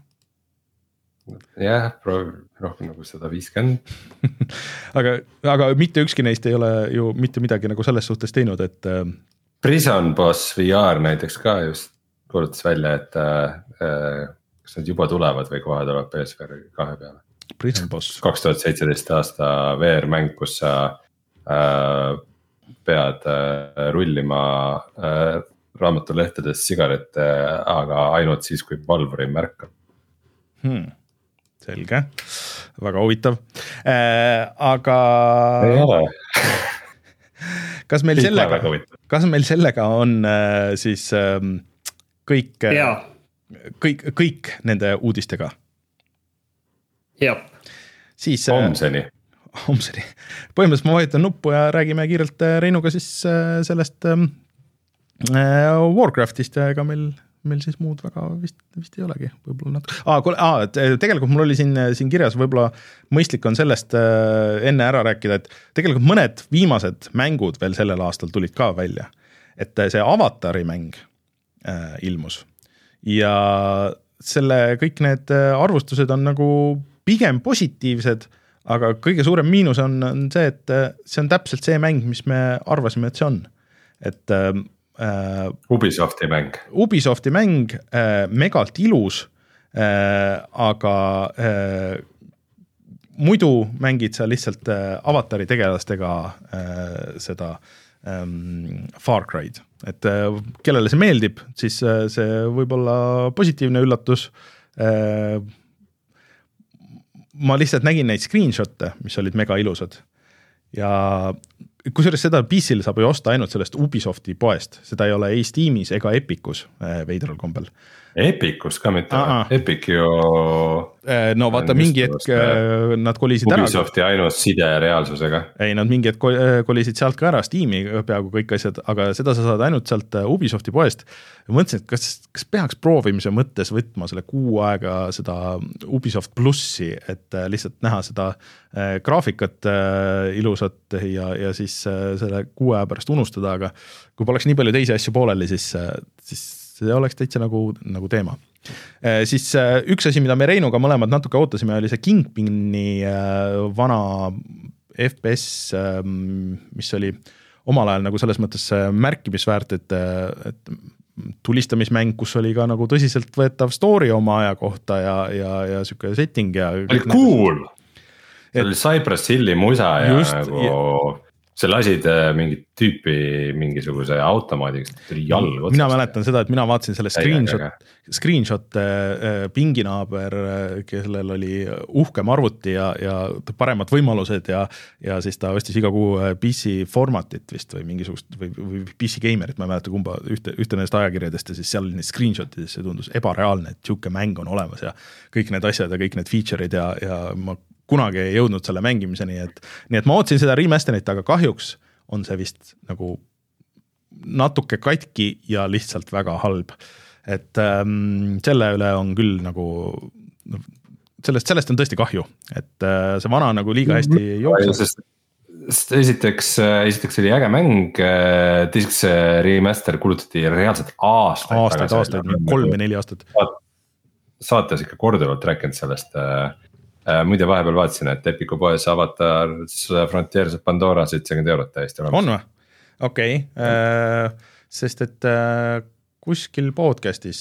Jah, rohkem nagu sada viiskümmend. aga, aga mitte ükski neist ei ole ju mitte midagi nagu selles suhtes teinud, et Prison Boss V R näiteks ka just kuulutas välja, et äh, kas nad juba tulevad või kohe tuleb P S V kahe peale. Prison Boss. kaks tuhat seitseteist aasta V R mäng, kus sa äh, pead äh, rullima äh, raamatulehtedes sigarette, aga ainult siis, kui Valvuri märkab. Hmm. Selge, väga huvitav äh,. Aga ei ole. kas, meil sellega, kas meil sellega on äh, siis äh, kõik, kõik, kõik nende uudistega? Jah. Siis homseni. Homseni. Põhimõtteliselt ma vajutan nuppu ja räägime kiirelt Reinuga siis sellest äh, Warcraftist ja ega meil, meil siis muud väga vist, vist ei olegi. Võib-olla natuke. Aa, kole, aa, tegelikult mul oli siin, siin kirjas, võib-olla mõistlik on sellest äh, enne ära rääkida, et tegelikult mõned viimased mängud veel sellel aastal tulid ka välja. Et see Avatari mäng äh, ilmus ja selle kõik need arvustused on nagu pigem positiivsed, aga kõige suurem miinus on, on see, et see on täpselt see mäng, mis me arvasime, et see on. Et äh, Ubisofti mäng. Ubisofti mäng, äh, megalt ilus, äh, aga äh, muidu mängid sa lihtsalt äh, Avatari tegelastega äh, seda ähm, Far Cry'd. Et äh, kellele see meeldib, siis äh, see võib olla positiivne üllatus. Äh, ma lihtsalt nägin neid screenshot'e, mis olid mega ilusad. Ja kusjuures seda P C-l saab ju osta ainult sellest Ubisofti poest. Seda ei ole ei Steamis ega Epicus äh, veidral kombel. Epicus ka mitte. Epic ju... No vaata mingi hetk nad kolisid ära. Ubisofti ainus side reaalsusega. Ei, nad mingi hetk kolisid sealt ka ära Steam'i peaaegu kõik asjad, aga seda sa saad ainult sealt Ubisofti poest. Mõtlesin, et kas, kas peaks proovimise mõttes võtma selle kuu aega seda Ubisoft plussi, et lihtsalt näha seda graafikat ilusat ja, ja siis selle kuu aja pärast unustada, aga kui poleks nii palju teisi asju pooleli, siis, siis see oleks täitsa nagu, nagu teema. E, siis üks asi, mida me Reinuga mõlemad natuke ootasime, oli see Kingpini vana F P S, mis oli omal ajal nagu selles mõttes märkimisväärt, et, et tulistamismäng, kus oli ka nagu tõsiselt võetav story oma aja kohta ja, ja, ja siuke setting ja oli cool. See oli Cypress Hilli musa ja just, nagu ja see lasid mingit tüüpi mingisuguse automaadiks, tuli jalg otsast. Mina mäletan seda, et mina vaatasin selle screenshot, screenshot pinginaaber, kellel oli uhkem arvuti ja, ja paremad võimalused ja, ja siis ta ostis iga kuu P C formatit vist või mingisugust või, või P C gamerit, ma ei mäleta kumba ühte, ühte nendest ajakirjadest ja siis seal need screenshotidest see tundus ebareaalne, et siuke mäng on olemas ja kõik need asjad ja kõik need feature'id ja, ja ma kunagi ei jõudnud selle mängimiseni, et nii et ma ootsin seda remasterit, aga kahjuks on see vist nagu natuke katki ja lihtsalt väga halb. Et ähm, selle üle on küll nagu, sellest, sellest on tõesti kahju, et äh, see vana nagu liiga hästi jookseb. Esiteks, esiteks oli äge mäng, teiseks remaster kulutati reaalselt aastaid. Aastaid, aastaid, kolm ja neli aastat. Saates ikka korduvalt rääkinud sellest. Muide vahepeal vaatasin, et Epiku poes Avatar Frontiers of Pandora seitsekümmend eurot täiesti olemas. On või? Okei, okay. Sest et kuskil podcastis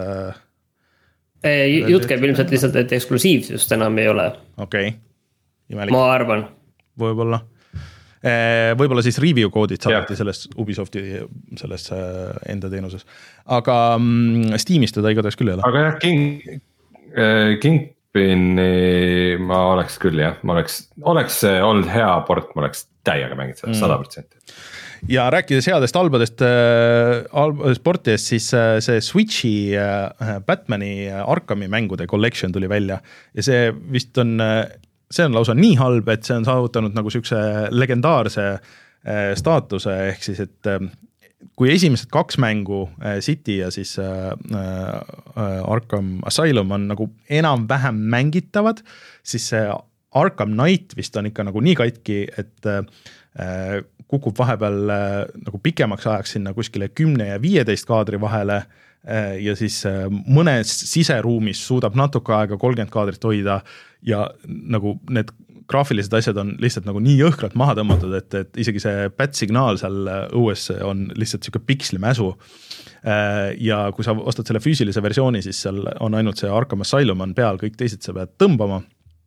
jutt käib ilmselt lihtsalt, et eksklusiivsust enam ei ole. Okei okay., ma arvan. Võib-olla võib-olla siis review koodid saadeti selles Ubisofti selles enda teenuses, aga Steamis teda igatahes küll ei ole. Aga jah, King Kingpini ma oleks küll jah, ma oleks, oleks olnud hea port, ma oleks täiega mängid seda sada protsenti. Ja rääkides headest albadest äh, sportidest, siis äh, see Switchi äh, Batmani Arkami mängude collection tuli välja ja see vist on, see on lausa nii halb, et see on saavutanud nagu siukse legendaarse äh, staatuse, ehk siis, et äh, kui esimesed kaks mängu äh, City ja siis äh, äh, Arkham Asylum on nagu enam-vähem mängitavad, siis see Arkham Knight vist on ikka nagu nii katki, et äh, kukub vahepeal äh, nagu pikemaks ajaks sinna kuskile kümne ja viieteist kaadri vahele äh, ja siis äh, mõnes siseruumis suudab natuke aega kolmkümmend kaadrit hoida ja nagu need graafilised asjad on lihtsalt nagu nii jõhkralt maha tõmmatud, et, et isegi see bat-signaal seal õues on lihtsalt siuke pikslimäsu. Äh, ja kui sa ostad selle füüsilise versiooni, siis seal on ainult see Arkham Asylum on peal, kõik teised sa pead tõmbama.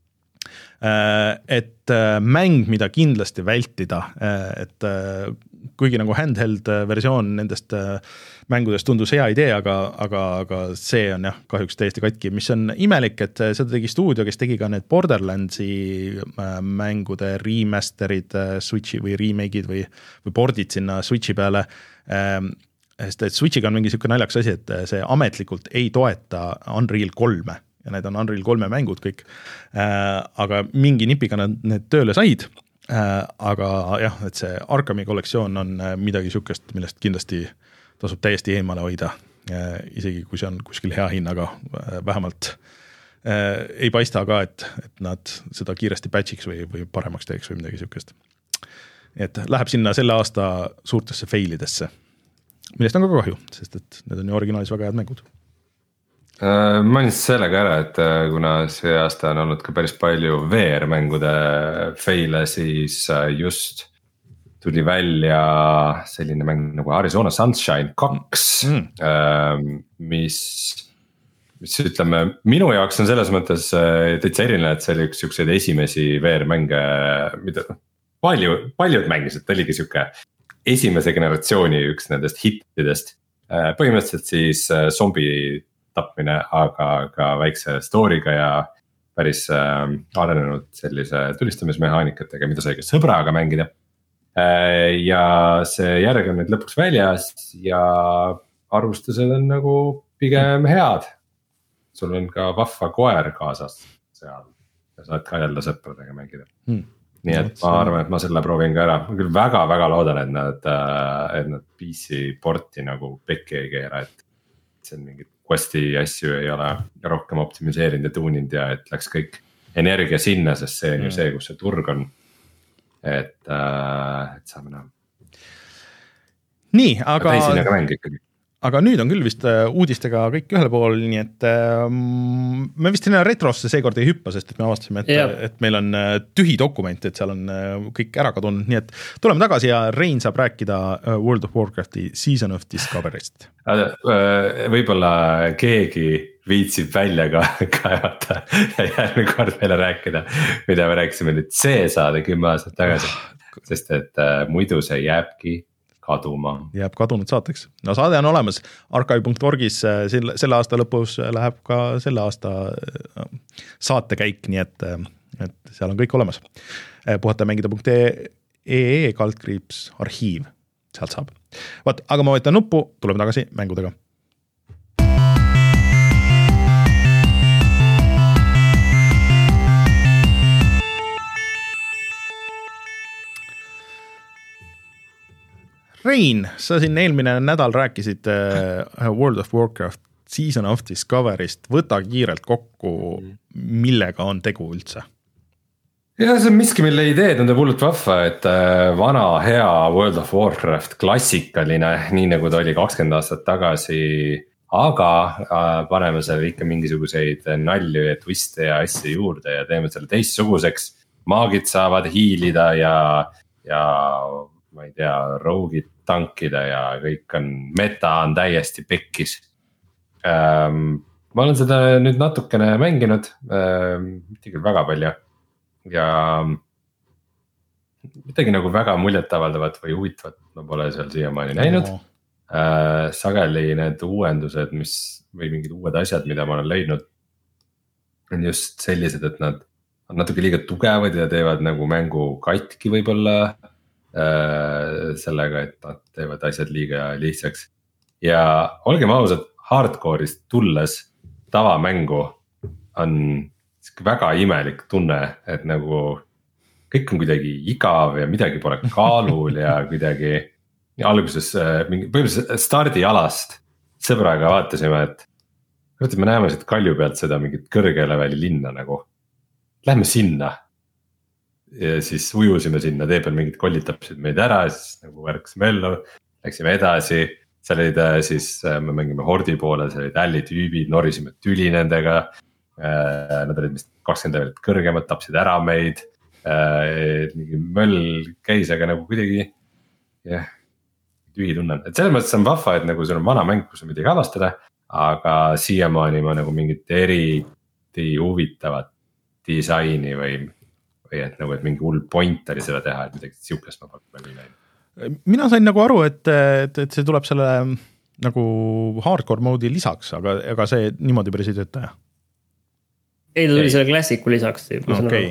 Et mäng, mida kindlasti vältida, et kuigi nagu handheld versioon nendest mängudest tundus hea idee, aga, aga, aga see on jah, kahjuks täiesti katki, mis on imelik, et seda tegi stuudio, kes tegi ka need Borderlandsi mängude remasterid Switchi või remake'id või, või pordid sinna Switchi peale, sest et Switchiga on mingi siuke naljakas asi, et see ametlikult ei toeta Unreal kolme ja need on Unreal kolme mängud kõik, äh, aga mingi nipiga nad need tööle said, äh, aga jah, et see Arkhami kollektsioon on midagi siukest, millest kindlasti tasub täiesti eemale hoida, äh, isegi kui see on kuskil hea hinnaga, äh, vähemalt äh, ei paista ka, et, et nad seda kiiresti patchiks või, või paremaks teeks või midagi siukest. Et läheb sinna selle aasta suurtesse failidesse, millest on ka kahju, sest et need on ju originaalis väga head mängud. Ma mainisin sellega ära, et kuna see aasta on olnud ka päris palju V R-mängude faile, siis just tuli välja selline mäng nagu Arizona Sunshine kaks, mm. mis, mis ütleme, minu jaoks on selles mõttes täitsa eriline, et see oli üks siukseid esimesi V R-mänge, mida palju, paljud mängisid, ta oligi siuke esimese generatsiooni üks nendest hittidest, põhimõtteliselt siis zombi tapmine, aga ka väikse story'ga ja päris äh, arenenud sellise tulistamismehaanikatega, mida sai ka sõbraga mängida. Äh, ja see järg on nüüd lõpuks väljas ja arvustused on nagu pigem head. Sul on ka vahva koer kaasas seal ja saad ka jälle sõpradega mängida. Hmm. Nii et ma arvan, et ma selle proovin ka ära. Ma küll väga-väga loodan, et nad, et nad P C porti nagu pekki ei keera, et see on mingid questi asju ei ole rohkem optimiseerinud ja tuuninud ja et läks kõik energia sinna, sest see on ju see, kus see turg on. Et, äh, et saame näha. Nii, aga, aga, aga nüüd on küll vist uudistega kõik ühele pool, nii et ähm, me vist sinna retrosse seekord ei hüppa, sest et me avastasime, et, yeah. et meil on tühi dokument, et seal on kõik ära kadunud, nii et tuleme tagasi ja Rein saab rääkida World of Warcrafti Season of Discovery'st. Võib-olla keegi viitsib välja ka kaevata ja järgmine kord meile rääkida, mida me rääkisime nüüd see saade kümme aastat tagasi, sest et äh, muidu see jääbki kaduma. Jääb kadunud saateks. No saade on olemas archive punkt orgis, selle, selle aasta lõpus läheb ka selle aasta saatekäik, nii et, et seal on kõik olemas. puhata mängida punkt ee kaldkriips arhiiv, sealt saab. Vaat, aga ma võtan nuppu, tuleme tagasi mängudega. Rein, sa siin eelmine nädal rääkisid World of Warcraft Season of Discovery'st, võta kiirelt kokku, millega on tegu üldse? Ja see on miski, mille ideed on ta hullult vahva, et vana hea World of Warcraft klassikaline, nii nagu ta oli kakskümmend aastat tagasi, aga paneme seal ikka mingisuguseid nalju ja twiste ja asju juurde ja teeme selle teistsuguseks. Maagid saavad hiilida ja, ja ma ei tea, rougid tankida ja kõik on, meta on täiesti pekkis. Ähm, ma olen seda nüüd natukene mänginud, ähm, mitte küll väga palju ja midagi nagu väga muljetavaldavat või huvitavat ma pole seal siiamaani näinud. No. Äh, sageli need uuendused, mis või mingid uued asjad, mida ma olen leidnud, on just sellised, et nad on natuke liiga tugevad ja teevad nagu mängu katki võib-olla äh, sellega, et nad teevad asjad liiga lihtsaks. Ja olgem ausad, hardcore'ist tulles tavamängu on väga imelik tunne, et nagu kõik on kuidagi igav ja midagi pole kaalul ja kuidagi ja alguses mingi põhimõtteliselt stardialast sõbraga vaatasime, et võtta, me näeme siit Kalju pealt seda mingit kõrge leveli linna nagu. Lähme sinna. Ja siis ujusime sinna, tee peal mingid kollid tapsid meid ära, siis nagu värksime ellu, läksime edasi. Seal olid siis, me mängime hordi poole, seal olid älli tüübid, norisime tüli nendega. Nad olid vist kakskümmend levelit kõrgemad, tapsid ära meid. Mingi möll käis, aga nagu kuidagi jah, tühi tunnen. Et selles mõttes on vahva, et nagu see on vana mäng, kus on midagi avastada. Aga siiamaani ma nagu mingit eriti huvitavat disaini või, või et nagu, et mingi hull point oli seda teha, et midagi siukest ma pakku ei näinud. Mina sain nagu aru, et, et, et see tuleb selle nagu hardcore moodi lisaks, aga, aga see niimoodi päris ei tööta, jah? Ei, ta tuli selle klassiku lisaks. Okay.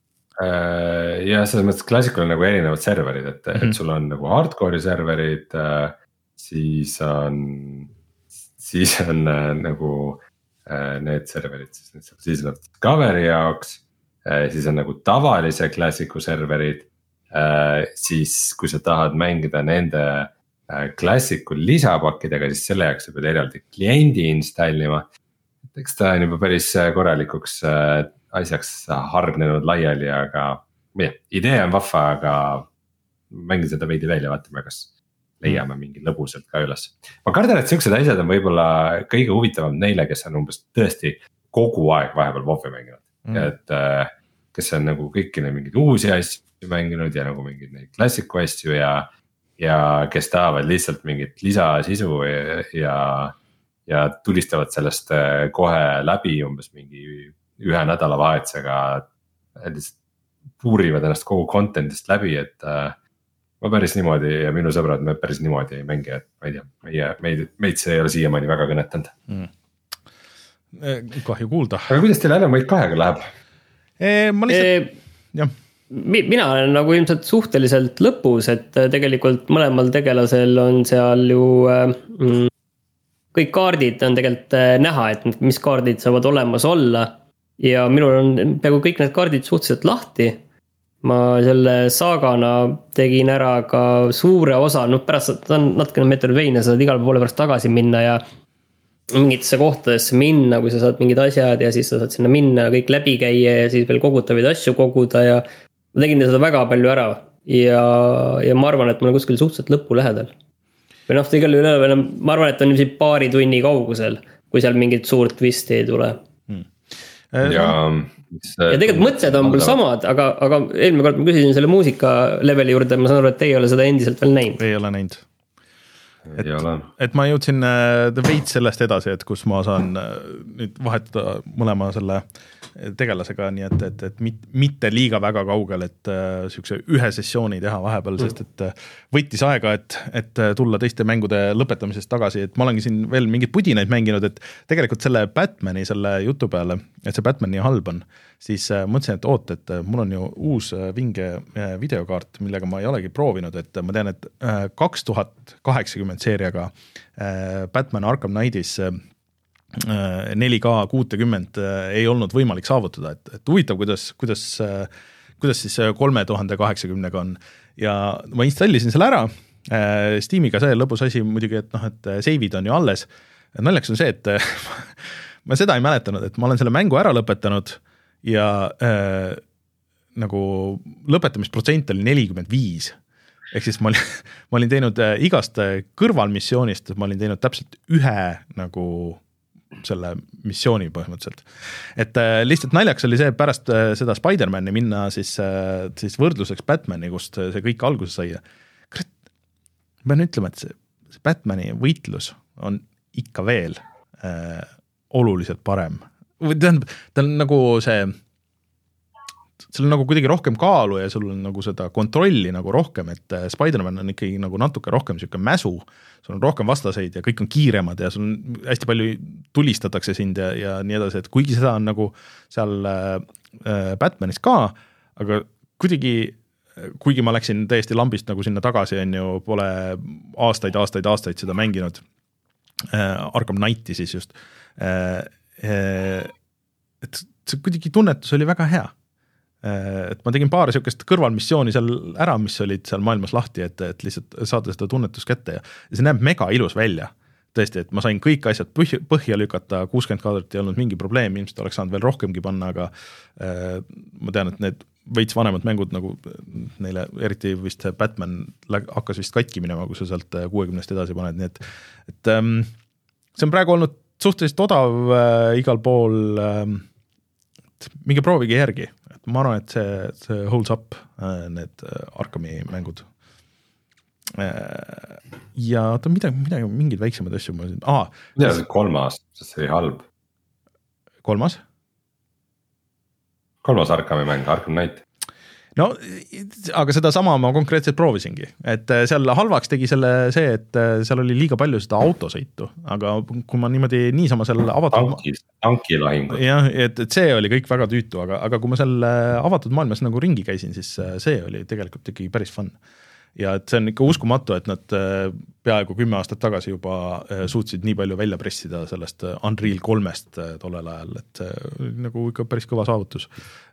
Ja selles mõttes klassikul on nagu erinevad serverid, et, mm-hmm. et sul on nagu hardcore'i serverid, siis on, siis on nagu need serverid, siis, siis on Discovery jaoks, siis on nagu tavalise klassiku serverid. Siis kui sa tahad mängida nende klassikul lisapakkidega, siis selle jaoks sa pead eraldi kliendi installima. Eks ta on juba päris korralikuks asjaks hargnenud laiali, aga ja, idee on vahva, aga mängin seda veidi veel ja vaatame, kas leiame mingi lõbusalt ka üles. Ma kardan, et siuksed asjad on võib-olla kõige huvitavam neile, kes on umbes tõesti kogu aeg vahepeal WoW-i mänginud mm. et kes on nagu kõiki neid mingeid uusi asju mänginud ja nagu mingid neid klassiku asju ja, ja kes tahavad lihtsalt mingit lisasisu ja, ja, ja tulistavad sellest kohe läbi umbes mingi ühe nädala vahetusega, lihtsalt puurivad ennast kogu contentist läbi, et äh, ma päris niimoodi ja minu sõbrad, me päris niimoodi ei mängi, et ma ei tea, meie, meid, meid see ei ole siiamaani väga kõnetanud mm.. Kahju kuulda. Aga kuidas teil Alan Wake kahega läheb? E, ma lihtsalt, e, jah. Mina olen nagu ilmselt suhteliselt lõpus, et tegelikult mõlemal tegelasel on seal ju mm, kõik kaardid on tegelikult näha, et mis kaardid saavad olemas olla ja minul on peaaegu kõik need kaardid suhteliselt lahti. Ma selle saagana tegin ära ka suure osa, noh pärast ta on natukene Metroidvania, sa saad igale poole pärast tagasi minna ja mingitesse kohtadesse minna, kui sa saad mingid asjad ja siis sa saad sinna minna ja kõik läbi käia ja siis veel kogutavaid asju koguda ja ma tegin seda väga palju ära ja, ja ma arvan, et ma olen kuskil suhteliselt lõpu lähedal. Või noh, igal üle, ma arvan, et on siin paari tunni kaugusel, kui seal mingit suurt twisti ei tule. Hmm. Ja, ja tegelikult mõtted on mul samad, aga, aga eelmine kord ma küsisin selle muusika leveli juurde, ma saan aru, et ei ole seda endiselt veel näinud. Ei ole näinud. Et, et ma jõudsin veits sellest edasi, et kus ma saan nüüd vahetada mõlema selle tegelasega, nii et, et, et mitte liiga väga kaugel, et sükse ühe sessiooni teha vahepeal, sest et võttis aega, et, et tulla teiste mängude lõpetamisest tagasi, et ma olengi siin veel mingid pudinaid mänginud, et tegelikult selle Batmani selle jutu peale, et see Batman nii halb on, siis mõtlesin, et oot, et mul on ju uus vinge videokaart, millega ma ei olegi proovinud, et ma tean, et kaks tuhat kaheksakümmend seeriaga Batman Arkham Knightis neli K kuuskümmend ei olnud võimalik saavutada, et, et huvitav, kuidas, kuidas, kuidas siis kolme tuhande kaheksakümnega on ja ma installisin selle ära, Steamiga see lõbus asi muidugi, et noh, et save'id on ju alles, naljaks on see, et ma seda ei mäletanud, et ma olen selle mängu ära lõpetanud ja äh, nagu lõpetamisprotsent oli nelikümmend viis ehk siis ma olin, ma olin teinud igast kõrvalmissioonist, ma olin teinud täpselt ühe nagu selle missiooni põhimõtteliselt. Et äh, lihtsalt naljaks oli see pärast äh, seda Spider-Mani minna siis, äh, siis võrdluseks Batmani, kust see kõik alguse sai. Kret, ma pean ütlema, et see, see Batmani võitlus on ikka veel äh, oluliselt parem. Või tähendab, ta on nagu see sul on nagu kuidagi rohkem kaalu ja sul on nagu seda kontrolli nagu rohkem, et Spider-Man on ikkagi nagu natuke rohkem siuke mäsu, sul on rohkem vastaseid ja kõik on kiiremad ja sul on hästi palju tulistatakse sind ja, ja nii edasi, et kuigi seda on nagu seal äh, Batmanis ka, aga kuidagi, kuigi ma läksin täiesti lambist nagu sinna tagasi, on ju, pole aastaid, aastaid, aastaid seda mänginud, äh, Arkham Knighti siis just, äh, äh, et see kuidagi tunnetus oli väga hea. Et ma tegin paar siukest kõrvalmissiooni seal ära, mis olid seal maailmas lahti, et, et lihtsalt saada seda tunnetust kätte ja see näeb mega ilus välja. Tõesti, et ma sain kõik asjad põhja, põhja lükata, kuuskümmend kaadrit ei olnud mingi probleem, ilmselt oleks saanud veel rohkemgi panna, aga äh, ma tean, et need veits vanemad mängud nagu neile, eriti vist Batman hakkas vist katki minema, kui sa sealt kuuekümnest edasi paned, nii et, et ähm, see on praegu olnud suhteliselt odav äh, igal pool, äh, minge proovige järgi, et ma arvan, et see, see holds up äh, need Arkhami mängud. Äh, ja ta midagi, midagi, mingid väiksemad asju. Ah, ja see kolmas, see oli halb. Kolmas? Kolmas Arkhami mäng, Arkham Knight. No, aga seda sama ma konkreetselt proovisingi, et seal halvaks tegi selle see, et seal oli liiga palju seda autosõitu, aga kui ma niimoodi niisama seal avatud... Tankis, tankilahingut. Jah, et, et see oli kõik väga tüütu, aga, aga kui ma seal avatud maailmas nagu ringi käisin, siis see oli tegelikult ikkagi päris fun. Ja et see on ikka uskumatu, et nad peaaegu kümme aastat tagasi juba suutsid nii palju välja pressida sellest Unreal kolmest tollel ajal, et see nagu ikka päris kõva saavutus.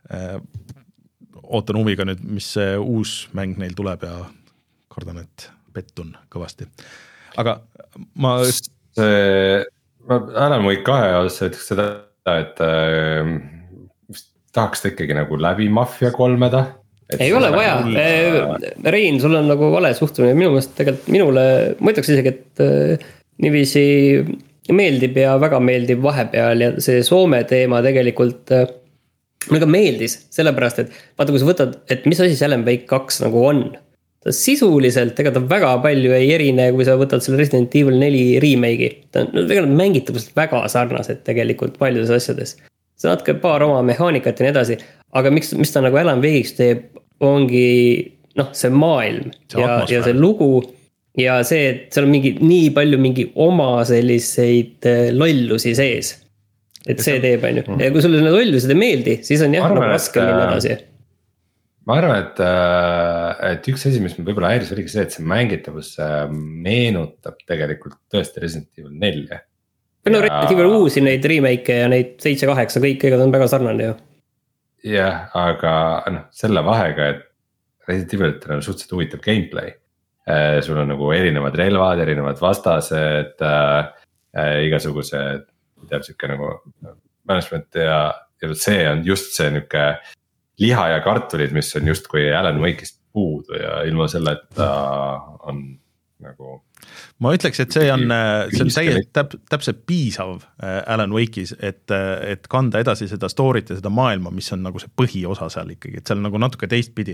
Ootan huviga nüüd, mis see uus mäng neil tuleb ja kardan, et pettun kõvasti. Aga ma... See, ma Alan Wake kahe osas ütleks seda, et äh, tahaks ikkagi nagu läbi Mafia kolmeda. Ei ole vaja, Rein, sul on nagu vale suhtumine, minu mõelest tegelikult minule, ma ütleks isegi, et äh, niiviisi meeldib ja väga meeldib vahepeal ja see Soome teema tegelikult äh, mulle ka meeldis, sellepärast, et vaata, kui sa võtad, et mis asi see Alan Wake kaks nagu on, ta sisuliselt ega ta väga palju ei erine, kui sa võtad selle Resident Evil neli remake'i, ta on tegelikult mängitavust väga sarnased tegelikult paljudes asjades, see natuke paar oma mehaanikat ja nii edasi, aga miks, mis ta nagu Alan Wake'iks teeb, ongi noh, see maailm see ja, ja see lugu ja see, et seal on mingi, nii palju mingi oma selliseid lollusi sees. Et see teeb, on ju. Ja kui sulle need lollused ei meeldi, siis on jah, nagu raske minna edasi. Ma arvan, et, et üks asi, mis me võib-olla häiris oligi see, et see mängitavus meenutab tegelikult tõesti Resident Evil nelja. No ja... Resident Evil uusi neid remake ja neid seitse kaheksa, kõik ega ta on väga sarnane ju. Jah, aga no, selle vahega, et Resident Evilitel on suhteliselt huvitav gameplay. Sul on nagu erinevad relvad, erinevad vastased, äh, igasugused teab siuke nagu management ja, ja see on just see niuke liha ja kartulid, mis on just kui Alan Wake'ist puudu ja ilma selle, et ta on nagu. Ma ütleks, et see on, see on täiesti täp, täpselt piisav Alan Wake'is, et, et kanda edasi seda story't ja seda maailma, mis on nagu see põhiosa seal ikkagi, et seal nagu natuke teistpidi.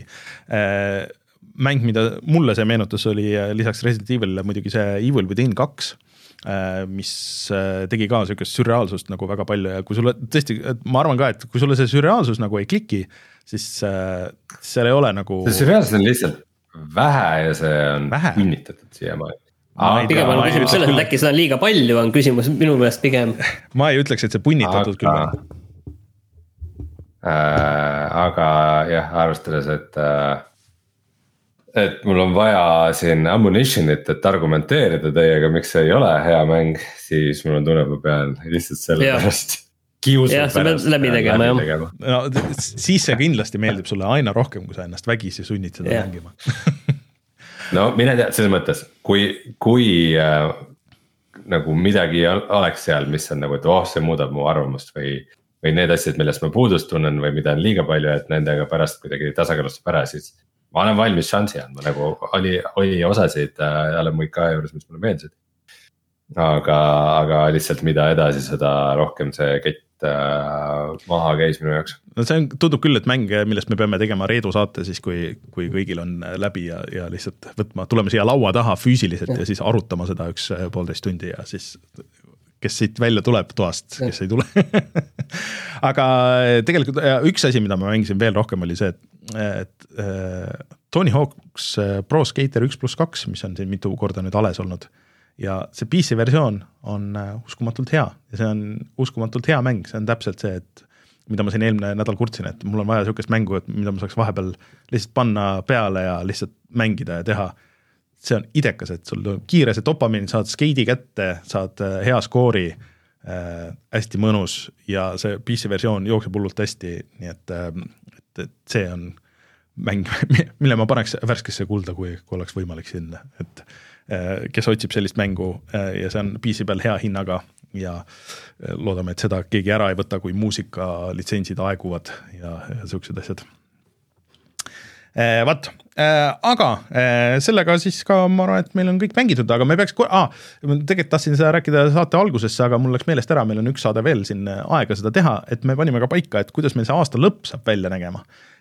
Mäng, mida mulle see meenutus oli lisaks Resident Evilile muidugi see Evil Within kaks, mis tegi ka sellist sürreaalsust nagu väga palju ja kui sulle tõesti, ma arvan ka, et kui sulle see sürreaalsus nagu ei kliki, siis seal ei ole nagu see sürreaalsus on lihtsalt vähe ja see on kinnitatud siia maal. Pigem on küsimus selles, et äkki seda liiga palju on küsimus minu meelest pigem. Ma ei ütleks, et see punnitatud aga, küll äh, aga jah, arvestades, et äh, et mul on vaja siin ammunitionit, et argumenteerida teiega, miks see ei ole hea mäng, siis mul on tunne, ma pean lihtsalt selle ja. pärast kiusu ja, pärast läbi tegema, läbi tegema. No, siis see kindlasti meeldib sulle aina rohkem, kui sa ennast vägisi sunnid seda ja. mängima. No mine tea, selles mõttes, kui, kui äh, nagu midagi oleks seal, mis on nagu, et oh, see muudab mu arvamust või, või need asjad, millest ma puudust tunnen või mida on liiga palju, et nendega pärast kuidagi tasakaalustab ära, siis ma olen valmis šansi andma, nagu oli, oli osasid äh, Alan Wake kahe juures, mis mulle meeldisid. Aga, aga lihtsalt mida edasi, seda rohkem see kett äh, maha käis minu jaoks. No see on, tundub küll, et mäng, millest me peame tegema Reedu saate siis, kui, kui kõigil on läbi ja, ja lihtsalt võtma, tuleme siia laua taha füüsiliselt ja, ja siis arutama seda üks poolteist tundi ja siis kes siit välja tuleb toast, kes ei tule aga tegelikult üks asi, mida ma mängisin veel rohkem, oli see, et, et Tony Hawk's Pro Skater üks pluss kaks, mis on siin mitu korda nüüd alles olnud, ja see P C versioon on uskumatult hea ja see on uskumatult hea mäng, see on täpselt see, et mida ma siin eelmine nädal kurtsin, et mul on vaja niisugust mängu, et mida ma saaks vahepeal lihtsalt panna peale ja lihtsalt mängida ja teha. See on idekas, et sul tuleb kiire see dopamiin, saad skeidi kätte, saad hea skoori, äh, hästi mõnus ja see P C versioon jookseb hullult hästi, nii et, et, et see on mäng, mille ma paneks värskesse kulda, kui, kui oleks võimalik sinna, et äh, kes otsib sellist mängu äh, ja see on P C peal hea hinnaga ja loodame, et seda keegi ära ei võta, kui muusika litsentsid aeguvad ja, ja sellised asjad. Vat, aga sellega siis ka ma arvan, et meil on kõik mängitud, aga me peaks, ah, tegelikult tahtsin seda rääkida saate algusesse, aga mul läks meelest ära, meil on üks saade veel siin aega seda teha, et me panime ka paika, et kuidas meil see aasta lõpp saab välja nägema.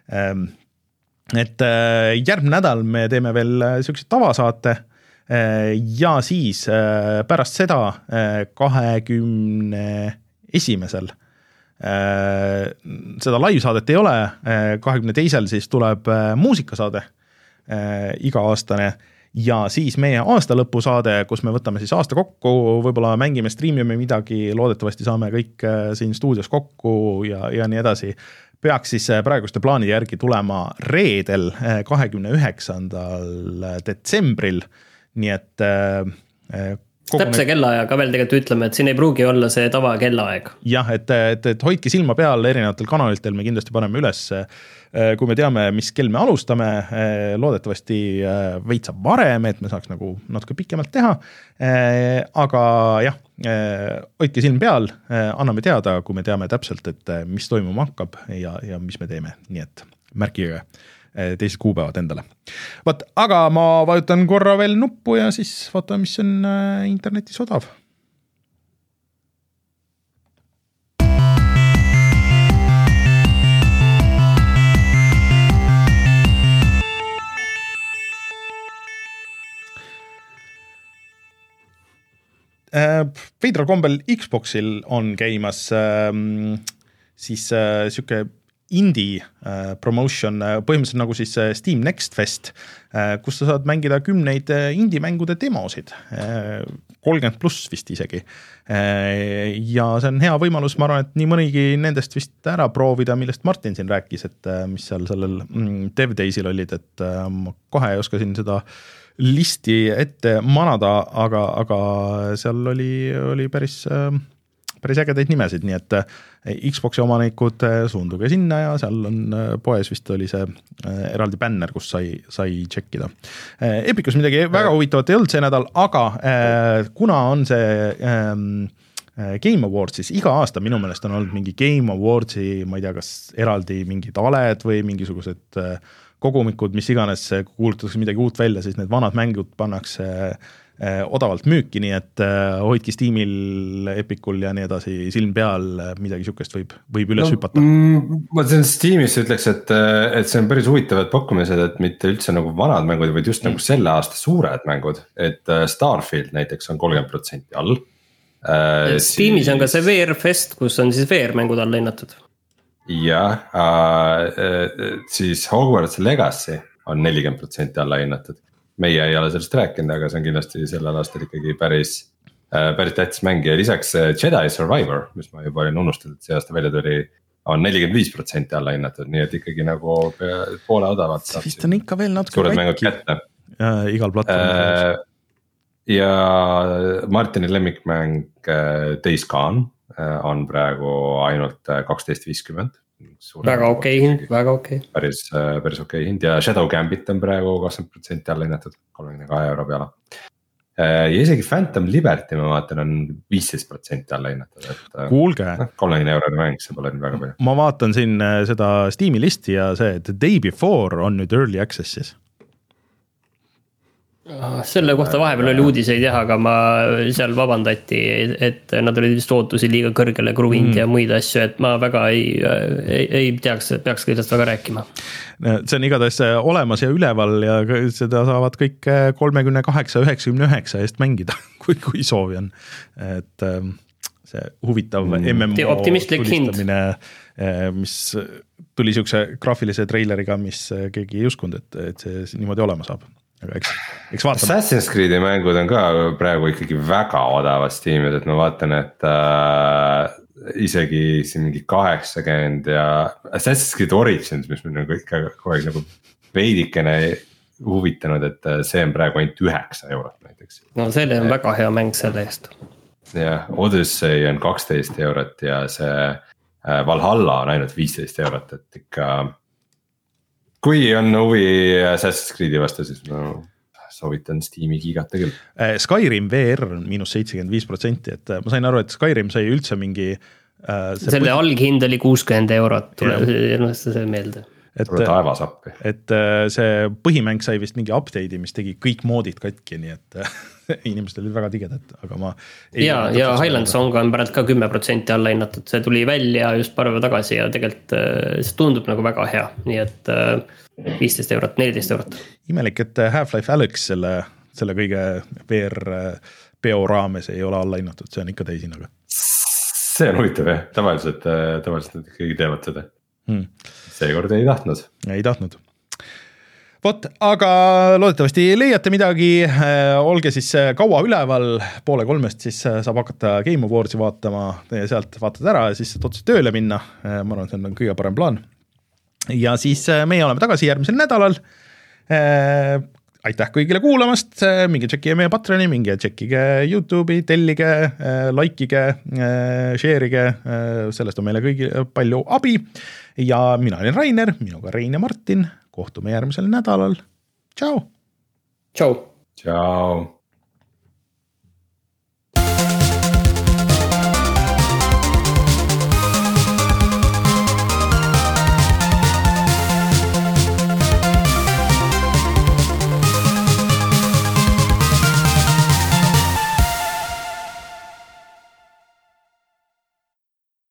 Et järgmine nädal me teeme veel sellised tavasaate ja siis pärast seda kahekümne esimesel seda live-saadet ei ole, kahekümne teisel siis tuleb muusikasaade iga-aastane ja siis meie aastalõpusaade, kus me võtame siis aasta kokku, võib-olla mängime, striimime midagi, loodetavasti saame kõik siin stuudios kokku ja, ja nii edasi. Peaks siis praeguste plaani järgi tulema reedel kahekümne üheksandal detsembril, nii et täpse kellaajaga veel tegelikult ütleme, et siin ei pruugi olla see tava kellaaeg. Jah, et, et, et hoidke silma peal erinevatel kanalitel, me kindlasti paneme üles, kui me teame, mis kell me alustame, loodetavasti veitsa varem, et me saaks nagu natuke pikemalt teha, aga jah, hoidke silm peal, anname teada, kui me teame täpselt, et mis toimuma hakkab ja, ja mis me teeme, nii et märkige teised kuupäevad endale. Vaat, aga ma vajutan korra veel nuppu ja siis vaatame, mis on internetis odav. Veidral kombel Xboxil on käimas siis siuke indie promotion, põhimõtteliselt nagu siis Steam Next Fest, kus sa saad mängida kümneid indie-mängude demosid, kolmkümmend pluss vist isegi. Ja see on hea võimalus, ma arvan, et nii mõnigi nendest vist ära proovida, millest Martin siin rääkis, et mis seal sellel Dev Daysil olid, et ma kohe oskasin seda listi ette manada, aga, aga seal oli, oli päris... päris ägedaid nimesid, nii et Xboxi omanikud suunduge sinna ja seal on poes vist oli see eraldi bänner, kus sai, sai tšekkida. Epicus midagi väga huvitavat ei olnud see nädal, aga kuna on see Game Awards, siis iga aasta minu meelest on olnud mingi Game Awardsi, ma ei tea, kas eraldi mingid aled või mingisugused kogumikud, mis iganes kuulutatakse midagi uut välja, siis need vanad mängud pannakse odavalt müüki, nii et hoidki Steamil, Epicul ja nii edasi silm peal, midagi sükest võib, võib üles no, hüpata. Ma siin Steamis ütleks, et, et see on päris huvitavad pakkumised, et mitte üldse nagu vanad mängud, vaid just mm. nagu selle aasta suured mängud, et Starfield näiteks on kolmkümmend protsenti all. Steamis siis... on ka see V R Fest, kus on siis V R-mängud all hinnatud. Ja, äh, siis Hogwarts Legacy on nelikümmend protsenti alla hinnatud. Meie ei ole sellest rääkinud, aga see on kindlasti sellel aastal ikkagi päris, päris tähtis mäng ja lisaks Jedi Survivor, mis ma juba olin unustanud, et see aasta välja tuli, on nelikümmend viis protsenti alla hinnatud, nii et ikkagi nagu poole odavad saab. Vist on ikka veel natuke suured mängud kätte. Ja, igal platvormil. Ja Martini lemmikmäng Days Gone on praegu ainult kaksteist viiskümmend. Väga okei okay hind, väga okei okay. Päris, päris okei okay hind ja Shadow Gambit on praegu kakskümmend protsenti alla hinnatud kolmekümne kahe euro peale. Ja isegi Phantom Liberty ma vaatan on viisteist protsenti alla hinnatud, et Kuulge. kolmekümne euro mäng, see pole väga palju. Ma vaatan siin seda Steam'i listi ja see, et Day Before on nüüd Early Access'is. Selle kohta vahepeal oli uudiseid jah, aga ma seal vabandati, et nad olid vist ootusi liiga kõrgele kruvind mm. ja muid asju, et ma väga ei, ei, ei teaks, peaks kõigest väga rääkima. See on igatahes olemas ja üleval ja seda saavad kõik kolmekümne kaheksa üheksakümne üheksa eest mängida, kui, kui soovi on. Et see huvitav mm. M M O tulistamine, mis tuli siukse graafilise treileriga, mis keegi ei uskunud, et, et see niimoodi olema saab. Aga eks, eks vaatame. Assassin's Creed'i mängud on ka praegu ikkagi väga odavas tiimid, et ma vaatan, et äh, isegi siin mingi kaheksakümmend ja Assassin's Creed Origins, mis meil nagu ikka kogu aeg nagu veidikene huvitanud, et see on praegu ainult üheksa eurot näiteks. No selle on väga hea mäng selle eest. Ja Odyssey on kaksteist eurot ja see Valhalla on ainult viisteist eurot, et ikka kui on huvi Assassin's Creed'i vastu, siis no soovitan Steam'i kiigata küll. Skyrim V R on miinus seitsekümmend viis protsenti, et ma sain aru, et Skyrim sai üldse mingi äh, selle põhi... alghind oli kuuskümmend eurot, tuleb see meelde. Et, et see põhimäng sai vist mingi update'i, mis tegi kõik moodid katki, nii et inimesed olid väga tigedad, aga ma ei ja, ja Highland Song on pärast ka kümme protsenti alla hinnatud, see tuli välja just paar päeva tagasi ja tegelikult see tundub nagu väga hea, nii et viisteist eurot, neliteist eurot. Imelik, et Half-Life Alyx selle, selle kõige V R peo raames ei ole alla hinnatud, see on ikka täishinnaga. See on huvitav jah, tavaliselt, tavaliselt nad ikkagi teevad seda hmm. Seekord ei tahtnud. Ei tahtnud. Vot, aga loodetavasti leiate midagi, olge siis kaua üleval, poole kolmest siis saab hakata Game Awardsi vaatama, sealt vaatad ära ja siis saad otse tööle minna, ma arvan, see on kõige parem plaan. Ja siis meie oleme tagasi järgmisel nädalal, aitäh kõigile kuulamast, minge tšekkige meie Patreoni, minge tšekkige YouTube'i, tellige, likeige, share'ige, sellest on meile kõigile palju abi. Ja mina olin Rainer, minuga Rein ja Martin, kohtume järgmisel nädalal. Tšau! Tšau! Tšau!